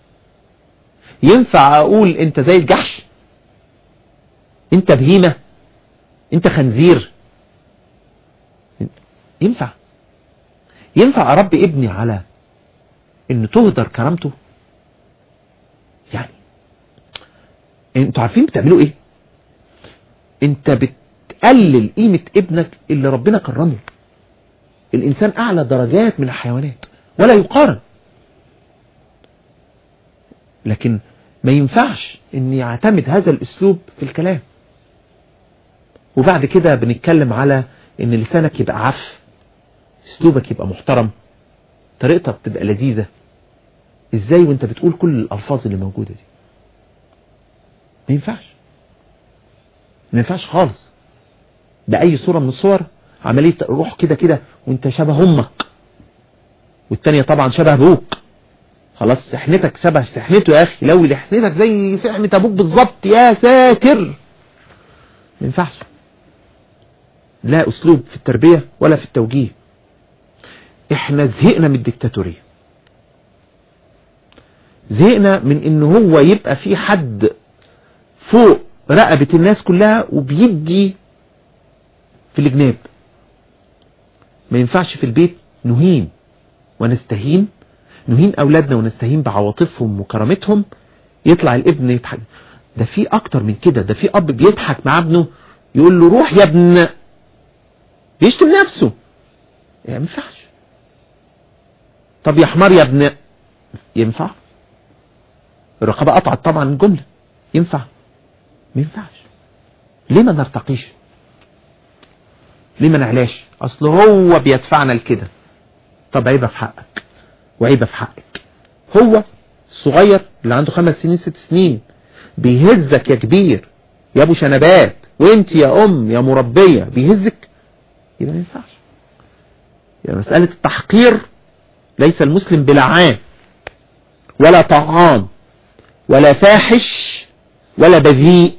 Speaker 1: ينفع اقول انت زي الجحش؟ انت بهيمه؟ انت خنزير؟ ينفع ينفع اربي ابني على ان تهدر كرامته؟ يعني انتوا عارفين بتعملوا ايه؟ انت بتقلل قيمة ابنك اللي ربنا كرمه. الانسان اعلى درجات من الحيوانات ولا يقارن، لكن ما ينفعش ان يعتمد هذا الاسلوب في الكلام. وبعد كده بنتكلم على ان لسانك يبقى عف، اسلوبك يبقى محترم، طريقتك تبقى لذيذة. ازاي وانت بتقول كل الالفاظ اللي موجودة دي؟ ما ينفعش ما ينفعش خالص بأي صورة من الصور. عملية روح كده كده وانت شبه امك، والتانية طبعا شبه ابوك، خلاص سحنتك شبه سحنته يا اخي، لو لحنتك زي سحنة ابوك بالظبط يا ساتر. ما ينفعش، لا اسلوب في التربية ولا في التوجيه. احنا زهقنا من الديكتاتورية، زهقنا من ان هو يبقى في حد فوق رقبة الناس كلها وبيدي في الجناب. ما ينفعش في البيت نهين ونستهين، نهين اولادنا ونستهين بعواطفهم وكرامتهم، يطلع الابن يضحك. ده في اكتر من كده، ده في اب بيضحك مع ابنه يقول له روح يا ابن، بيشتم نفسه. يعني ما ينفعش. طب يا حمار يا ابن، ينفع؟ الرقابة قطعت طبعا الجملة. ينفع؟ ما ينفعش. ليه ما نرتقيش؟ ليه ما نعلاش؟ اصل هو بيدفعنا لكده. طب عيبة في حقك وعيبة في حقك. هو الصغير اللي عنده خمس سنين ست سنين بيهزك يا كبير يا ابو شنبات، وانت يا ام يا مربية بيهزك، يبقى ما ينفعش. يعني مسألة التحقير، ليس المسلم بلعان ولا طعام ولا فاحش ولا بذيء.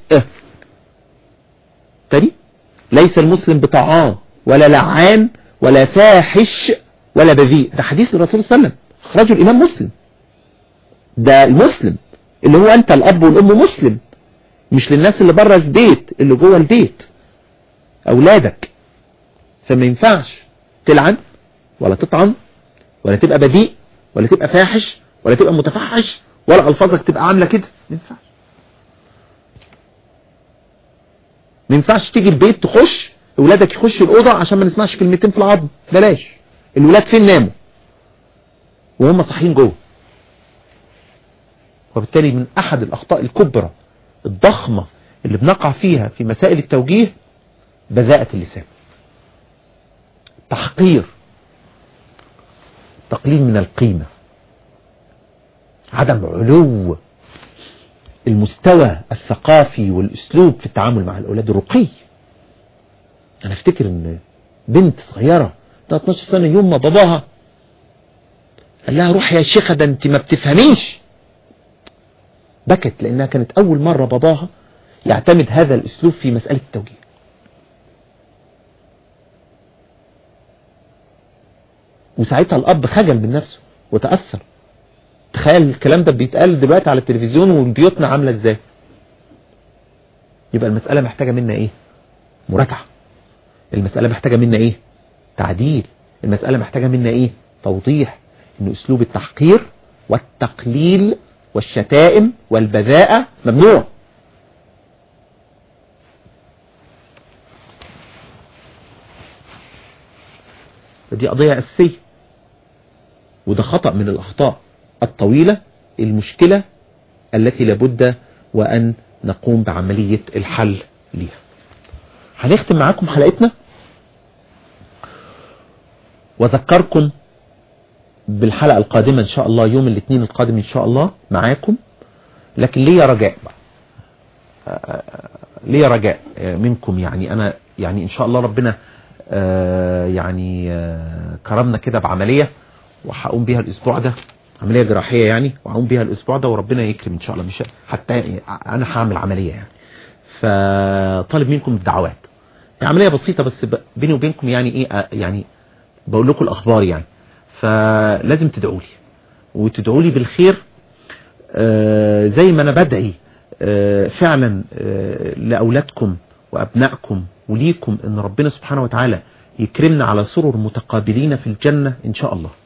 Speaker 1: تاني، ليس المسلم بطعام ولا لعان ولا فاحش ولا بذيء. ده حديث الرسول صلى الله عليه وسلم، اخرجه الامام مسلم. ده المسلم اللي هو انت الاب والام مسلم، مش للناس اللي بره البيت، اللي جوه البيت اولادك. فما ينفعش تلعن ولا تطعن ولا تبقى بذيء ولا تبقى فاحش ولا تبقى متفحش ولا الفاظك تبقى عامله كده. ما ينفعش. ما ينفعش تيجي البيت تخش اولادك يخشوا الاوضه عشان ما نسمعش كلمتين في العظم. بلاش. الولاد فين ناموا وهم صاحيين جوه. وبالتالي من احد الاخطاء الكبرى الضخمه اللي بنقع فيها في مسائل التوجيه بذاءة اللسان، تحقير، تقليل من القيمة، عدم علو المستوى الثقافي والاسلوب في التعامل مع الاولاد، الرقي. انا افتكر ان بنت صغيرة اتناشر سنة يوم ما باباها قال لها روح يا شيخة ده انت ما بتفهميش، بكت لانها كانت اول مرة باباها يعتمد هذا الاسلوب في مسألة التوجيه. وساعتها الاب خجل من نفسه وتأثر. تخيل الكلام ده بيتقال دلوقتي على التلفزيون والبيوتنا عاملة ازاي. يبقى المسألة محتاجة منا ايه؟ مراجعة. المسألة محتاجة منا ايه؟ تعديل. المسألة محتاجة منا ايه؟ توضيح ان اسلوب التحقير والتقليل والشتائم والبذاءة ممنوع. دي قضية أساسية، وده خطأ من الأخطاء الطويلة، المشكلة التي لابد وأن نقوم بعملية الحل ليها. هنختم معاكم حلقتنا وذكركم بالحلقة القادمة إن شاء الله يوم الاثنين القادم إن شاء الله معاكم. لكن ليه رجاء بقى، ليه رجاء منكم، يعني أنا يعني إن شاء الله ربنا آه يعني آه كرمنا كده بعملية وهقوم بيها الاسبوع ده، عملية جراحية يعني، وهقوم بيها الاسبوع ده وربنا يكرم ان شاء الله. مش حتى انا هعمل عملية يعني، فطالب منكم الدعوات. عملية بسيطة بس بيني وبينكم يعني ايه، يعني بقول لكم الاخبار يعني، فلازم تدعوا لي وتدعوا لي بالخير. آه زي ما انا بدعي آه فعلا آه لاولادكم وابنائكم وليكم ان ربنا سبحانه وتعالى يكرمنا على سرر متقابلين في الجنة ان شاء الله.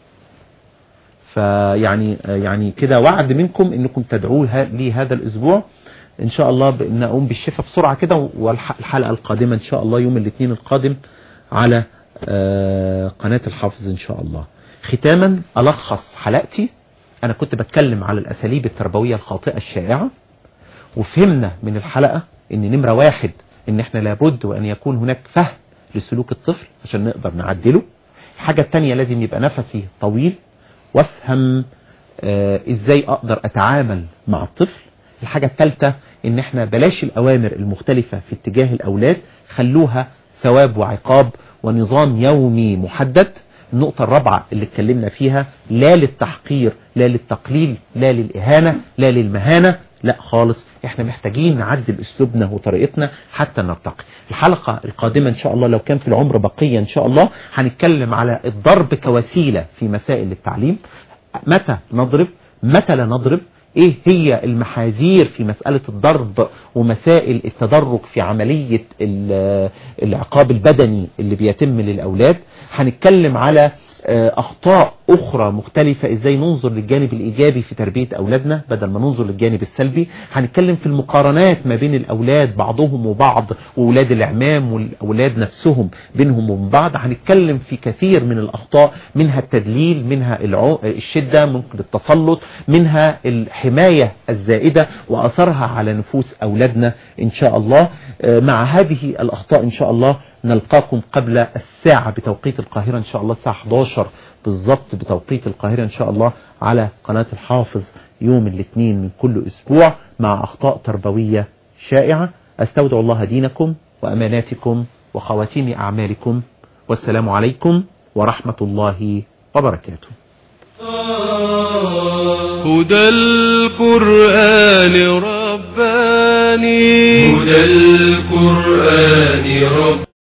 Speaker 1: فيعني يعني كده وعد منكم انكم تدعوا لي هذا الاسبوع ان شاء الله بان اقوم بالشفاء بسرعة كده، والحلقة القادمة ان شاء الله يوم الاثنين القادم على قناة الحافظ ان شاء الله. ختاما الخص حلقتي، انا كنت بتكلم على الاساليب التربوية الخاطئة الشائعة، وفهمنا من الحلقة ان نمرة واحد ان احنا لابد وان يكون هناك فهم لسلوك الطفل عشان نقدر نعدله. الحاجة التانية لازم يبقى نفسي طويل وافهم آه ازاي اقدر اتعامل مع الطفل. الحاجة الثالثة ان احنا بلاش الاوامر المختلفة في اتجاه الاولاد، خلوها ثواب وعقاب ونظام يومي محدد. النقطة الرابعة اللي اتكلمنا فيها، لا للتحقير لا للتقليل لا للإهانة لا للمهانة، لا خالص. احنا محتاجين نعدل اسلوبنا وطريقتنا حتى نرتقي. الحلقة القادمة ان شاء الله لو كان في العمر بقية ان شاء الله هنتكلم على الضرب كوسيلة في مسائل التعليم. متى نضرب متى لا نضرب، ايه هي المحاذير في مسألة الضرب ومسائل التدرج في عملية العقاب البدني اللي بيتم للأولاد. هنتكلم على أخطاء أخرى مختلفة، إزاي ننظر للجانب الإيجابي في تربية أولادنا بدل ما ننظر للجانب السلبي. هنتكلم في المقارنات ما بين الأولاد بعضهم وبعض، وأولاد الإعمام والأولاد نفسهم بينهم وبين بعض. هنتكلم في كثير من الأخطاء، منها التدليل، منها الشدة، ممكن التسلط، منها الحماية الزائدة وأثرها على نفوس أولادنا إن شاء الله. مع هذه الأخطاء إن شاء الله نلقاكم قبل الساعة بتوقيت القاهرة إن شاء الله، الساعة احداشر بالضبط بتوقيت القاهرة إن شاء الله على قناة الحافظ يوم الاثنين من كل أسبوع مع أخطاء تربوية شائعة. أستودع الله دينكم وأماناتكم وخواتيم أعمالكم، والسلام عليكم ورحمة الله وبركاته.
Speaker 7: هدى القرآن رباني، هدى القرآن رباني.